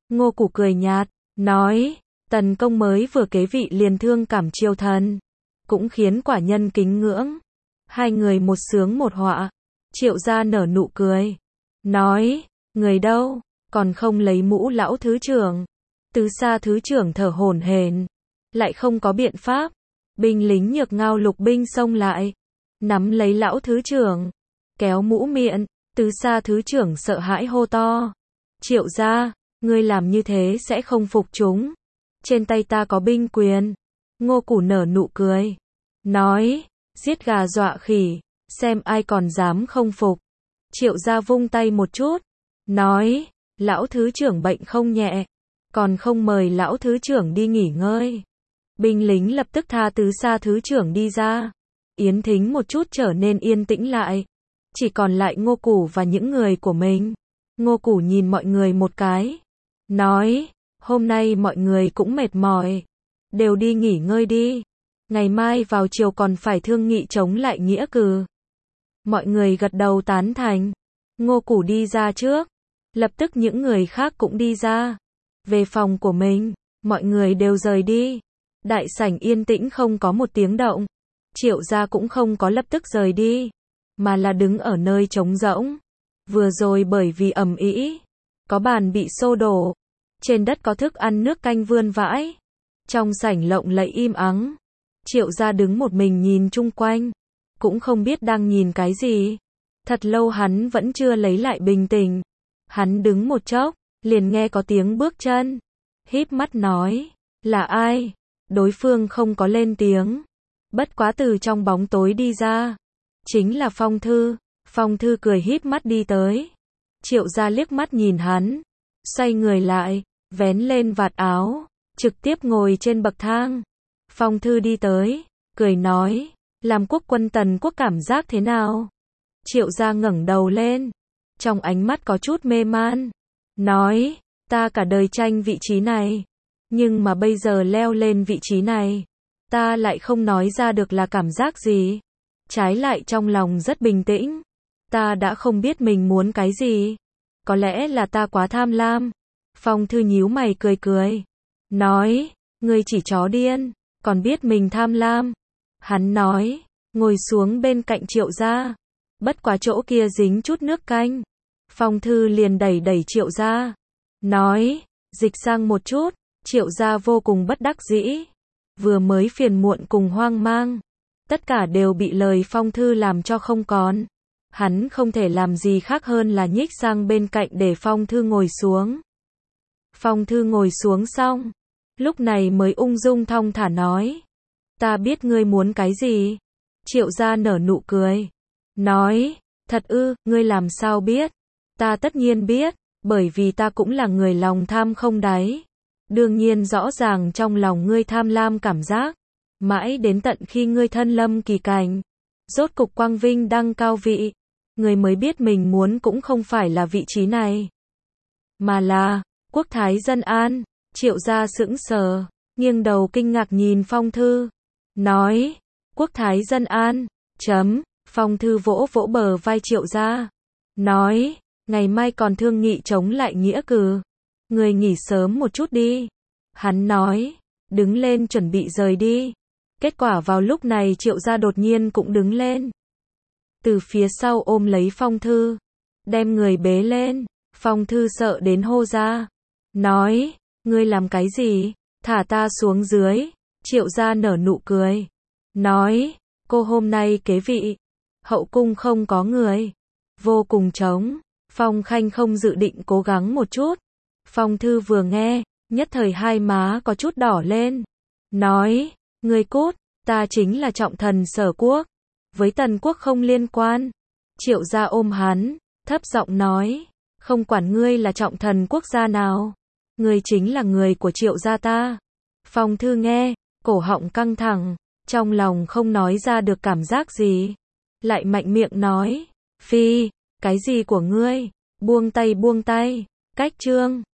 Ngô Củ cười nhạt, nói, Tần công mới vừa kế vị liền thương cảm triều thần, cũng khiến quả nhân kính ngưỡng. Hai người một sướng một họa. Triệu gia nở nụ cười, nói, người đâu, còn không lấy mũ lão thứ trưởng. Tứ Sa thứ trưởng thở hổn hển, lại không có biện pháp. Binh lính Nhược Ngao lục binh xông lại, nắm lấy lão thứ trưởng, kéo mũ miệng. Tứ Sa thứ trưởng sợ hãi hô to, Triệu gia, ngươi làm như thế sẽ không phục chúng. Trên tay ta có binh quyền. Ngô Củ nở nụ cười, nói, giết gà dọa khỉ, xem ai còn dám không phục. Triệu gia vung tay một chút, nói, lão thứ trưởng bệnh không nhẹ, còn không mời lão thứ trưởng đi nghỉ ngơi. Binh lính lập tức tha Tứ Sa thứ trưởng đi ra. Yến Thính một chút trở nên yên tĩnh lại, chỉ còn lại Ngô Củ và những người của mình. Ngô Củ nhìn mọi người một cái, nói, hôm nay mọi người cũng mệt mỏi, đều đi nghỉ ngơi đi. Ngày mai vào chiều còn phải thương nghị chống lại nghĩa cử. Mọi người gật đầu tán thành. Ngô Củ đi ra trước, lập tức những người khác cũng đi ra. Về phòng của mình, mọi người đều rời đi. Đại sảnh yên tĩnh không có một tiếng động. Triệu gia cũng không có lập tức rời đi, mà là đứng ở nơi trống rỗng. Vừa rồi bởi vì ầm ĩ, có bàn bị xô đổ, trên đất có thức ăn nước canh vươn vãi. Trong sảnh lộng lẫy im ắng. Triệu gia đứng một mình nhìn chung quanh, cũng không biết đang nhìn cái gì. Thật lâu hắn vẫn chưa lấy lại bình tĩnh. Hắn đứng một chốc, liền nghe có tiếng bước chân. Híp mắt nói, là ai? Đối phương không có lên tiếng. Bất quá từ trong bóng tối đi ra. Chính là Phong Thư. Phong Thư cười híp mắt đi tới. Triệu gia liếc mắt nhìn hắn, xoay người lại, vén lên vạt áo, trực tiếp ngồi trên bậc thang. Phong Thư đi tới, cười nói, làm quốc quân Tần quốc cảm giác thế nào? Triệu gia ngẩng đầu lên, trong ánh mắt có chút mê man, nói, ta cả đời tranh vị trí này, nhưng mà bây giờ leo lên vị trí này, ta lại không nói ra được là cảm giác gì. Trái lại trong lòng rất bình tĩnh, ta đã không biết mình muốn cái gì. Có lẽ là ta quá tham lam. Phong Thư nhíu mày cười cười, nói, ngươi chỉ chó điên, còn biết mình tham lam. Hắn nói, ngồi xuống bên cạnh Triệu gia. Bất quá chỗ kia dính chút nước canh. Phong Thư liền đẩy đẩy Triệu gia, nói, dịch sang một chút. Triệu gia vô cùng bất đắc dĩ, vừa mới phiền muộn cùng hoang mang, tất cả đều bị lời Phong Thư làm cho không còn. Hắn không thể làm gì khác hơn là nhích sang bên cạnh để Phong Thư ngồi xuống. Phong Thư ngồi xuống xong, lúc này mới ung dung thong thả nói, ta biết ngươi muốn cái gì. Triệu gia nở nụ cười, nói, thật ư, ngươi làm sao biết? Ta tất nhiên biết, bởi vì ta cũng là người lòng tham không đáy. Đương nhiên rõ ràng trong lòng ngươi tham lam cảm giác, mãi đến tận khi ngươi thân lâm kỳ cảnh, rốt cục quang vinh đăng cao vị, ngươi mới biết mình muốn cũng không phải là vị trí này, mà là quốc thái dân an. Triệu gia sững sờ, nghiêng đầu kinh ngạc nhìn Phong Thư, nói, quốc thái dân an, chấm. Phong Thư vỗ vỗ bờ vai Triệu gia, nói, ngày mai còn thương nghị chống lại nghĩa cử, người nghỉ sớm một chút đi. Hắn nói, đứng lên chuẩn bị rời đi. Kết quả vào lúc này Triệu gia đột nhiên cũng đứng lên, từ phía sau ôm lấy Phong Thư, đem người bế lên. Phong Thư sợ đến hô ra, nói, ngươi làm cái gì, thả ta xuống dưới. Triệu gia nở nụ cười, nói, cô hôm nay kế vị, hậu cung không có người, vô cùng trống. Phong Khanh không dự định cố gắng một chút. Phong Thư vừa nghe, nhất thời hai má có chút đỏ lên, nói, ngươi cút, ta chính là trọng thần Sở quốc, với Tần quốc không liên quan. Triệu gia ôm hắn, thấp giọng nói, không quản ngươi là trọng thần quốc gia nào, ngươi chính là người của Triệu gia ta. Phong Thư nghe, cổ họng căng thẳng, trong lòng không nói ra được cảm giác gì, lại mạnh miệng nói, phi, cái gì của ngươi, buông tay buông tay, cách chương.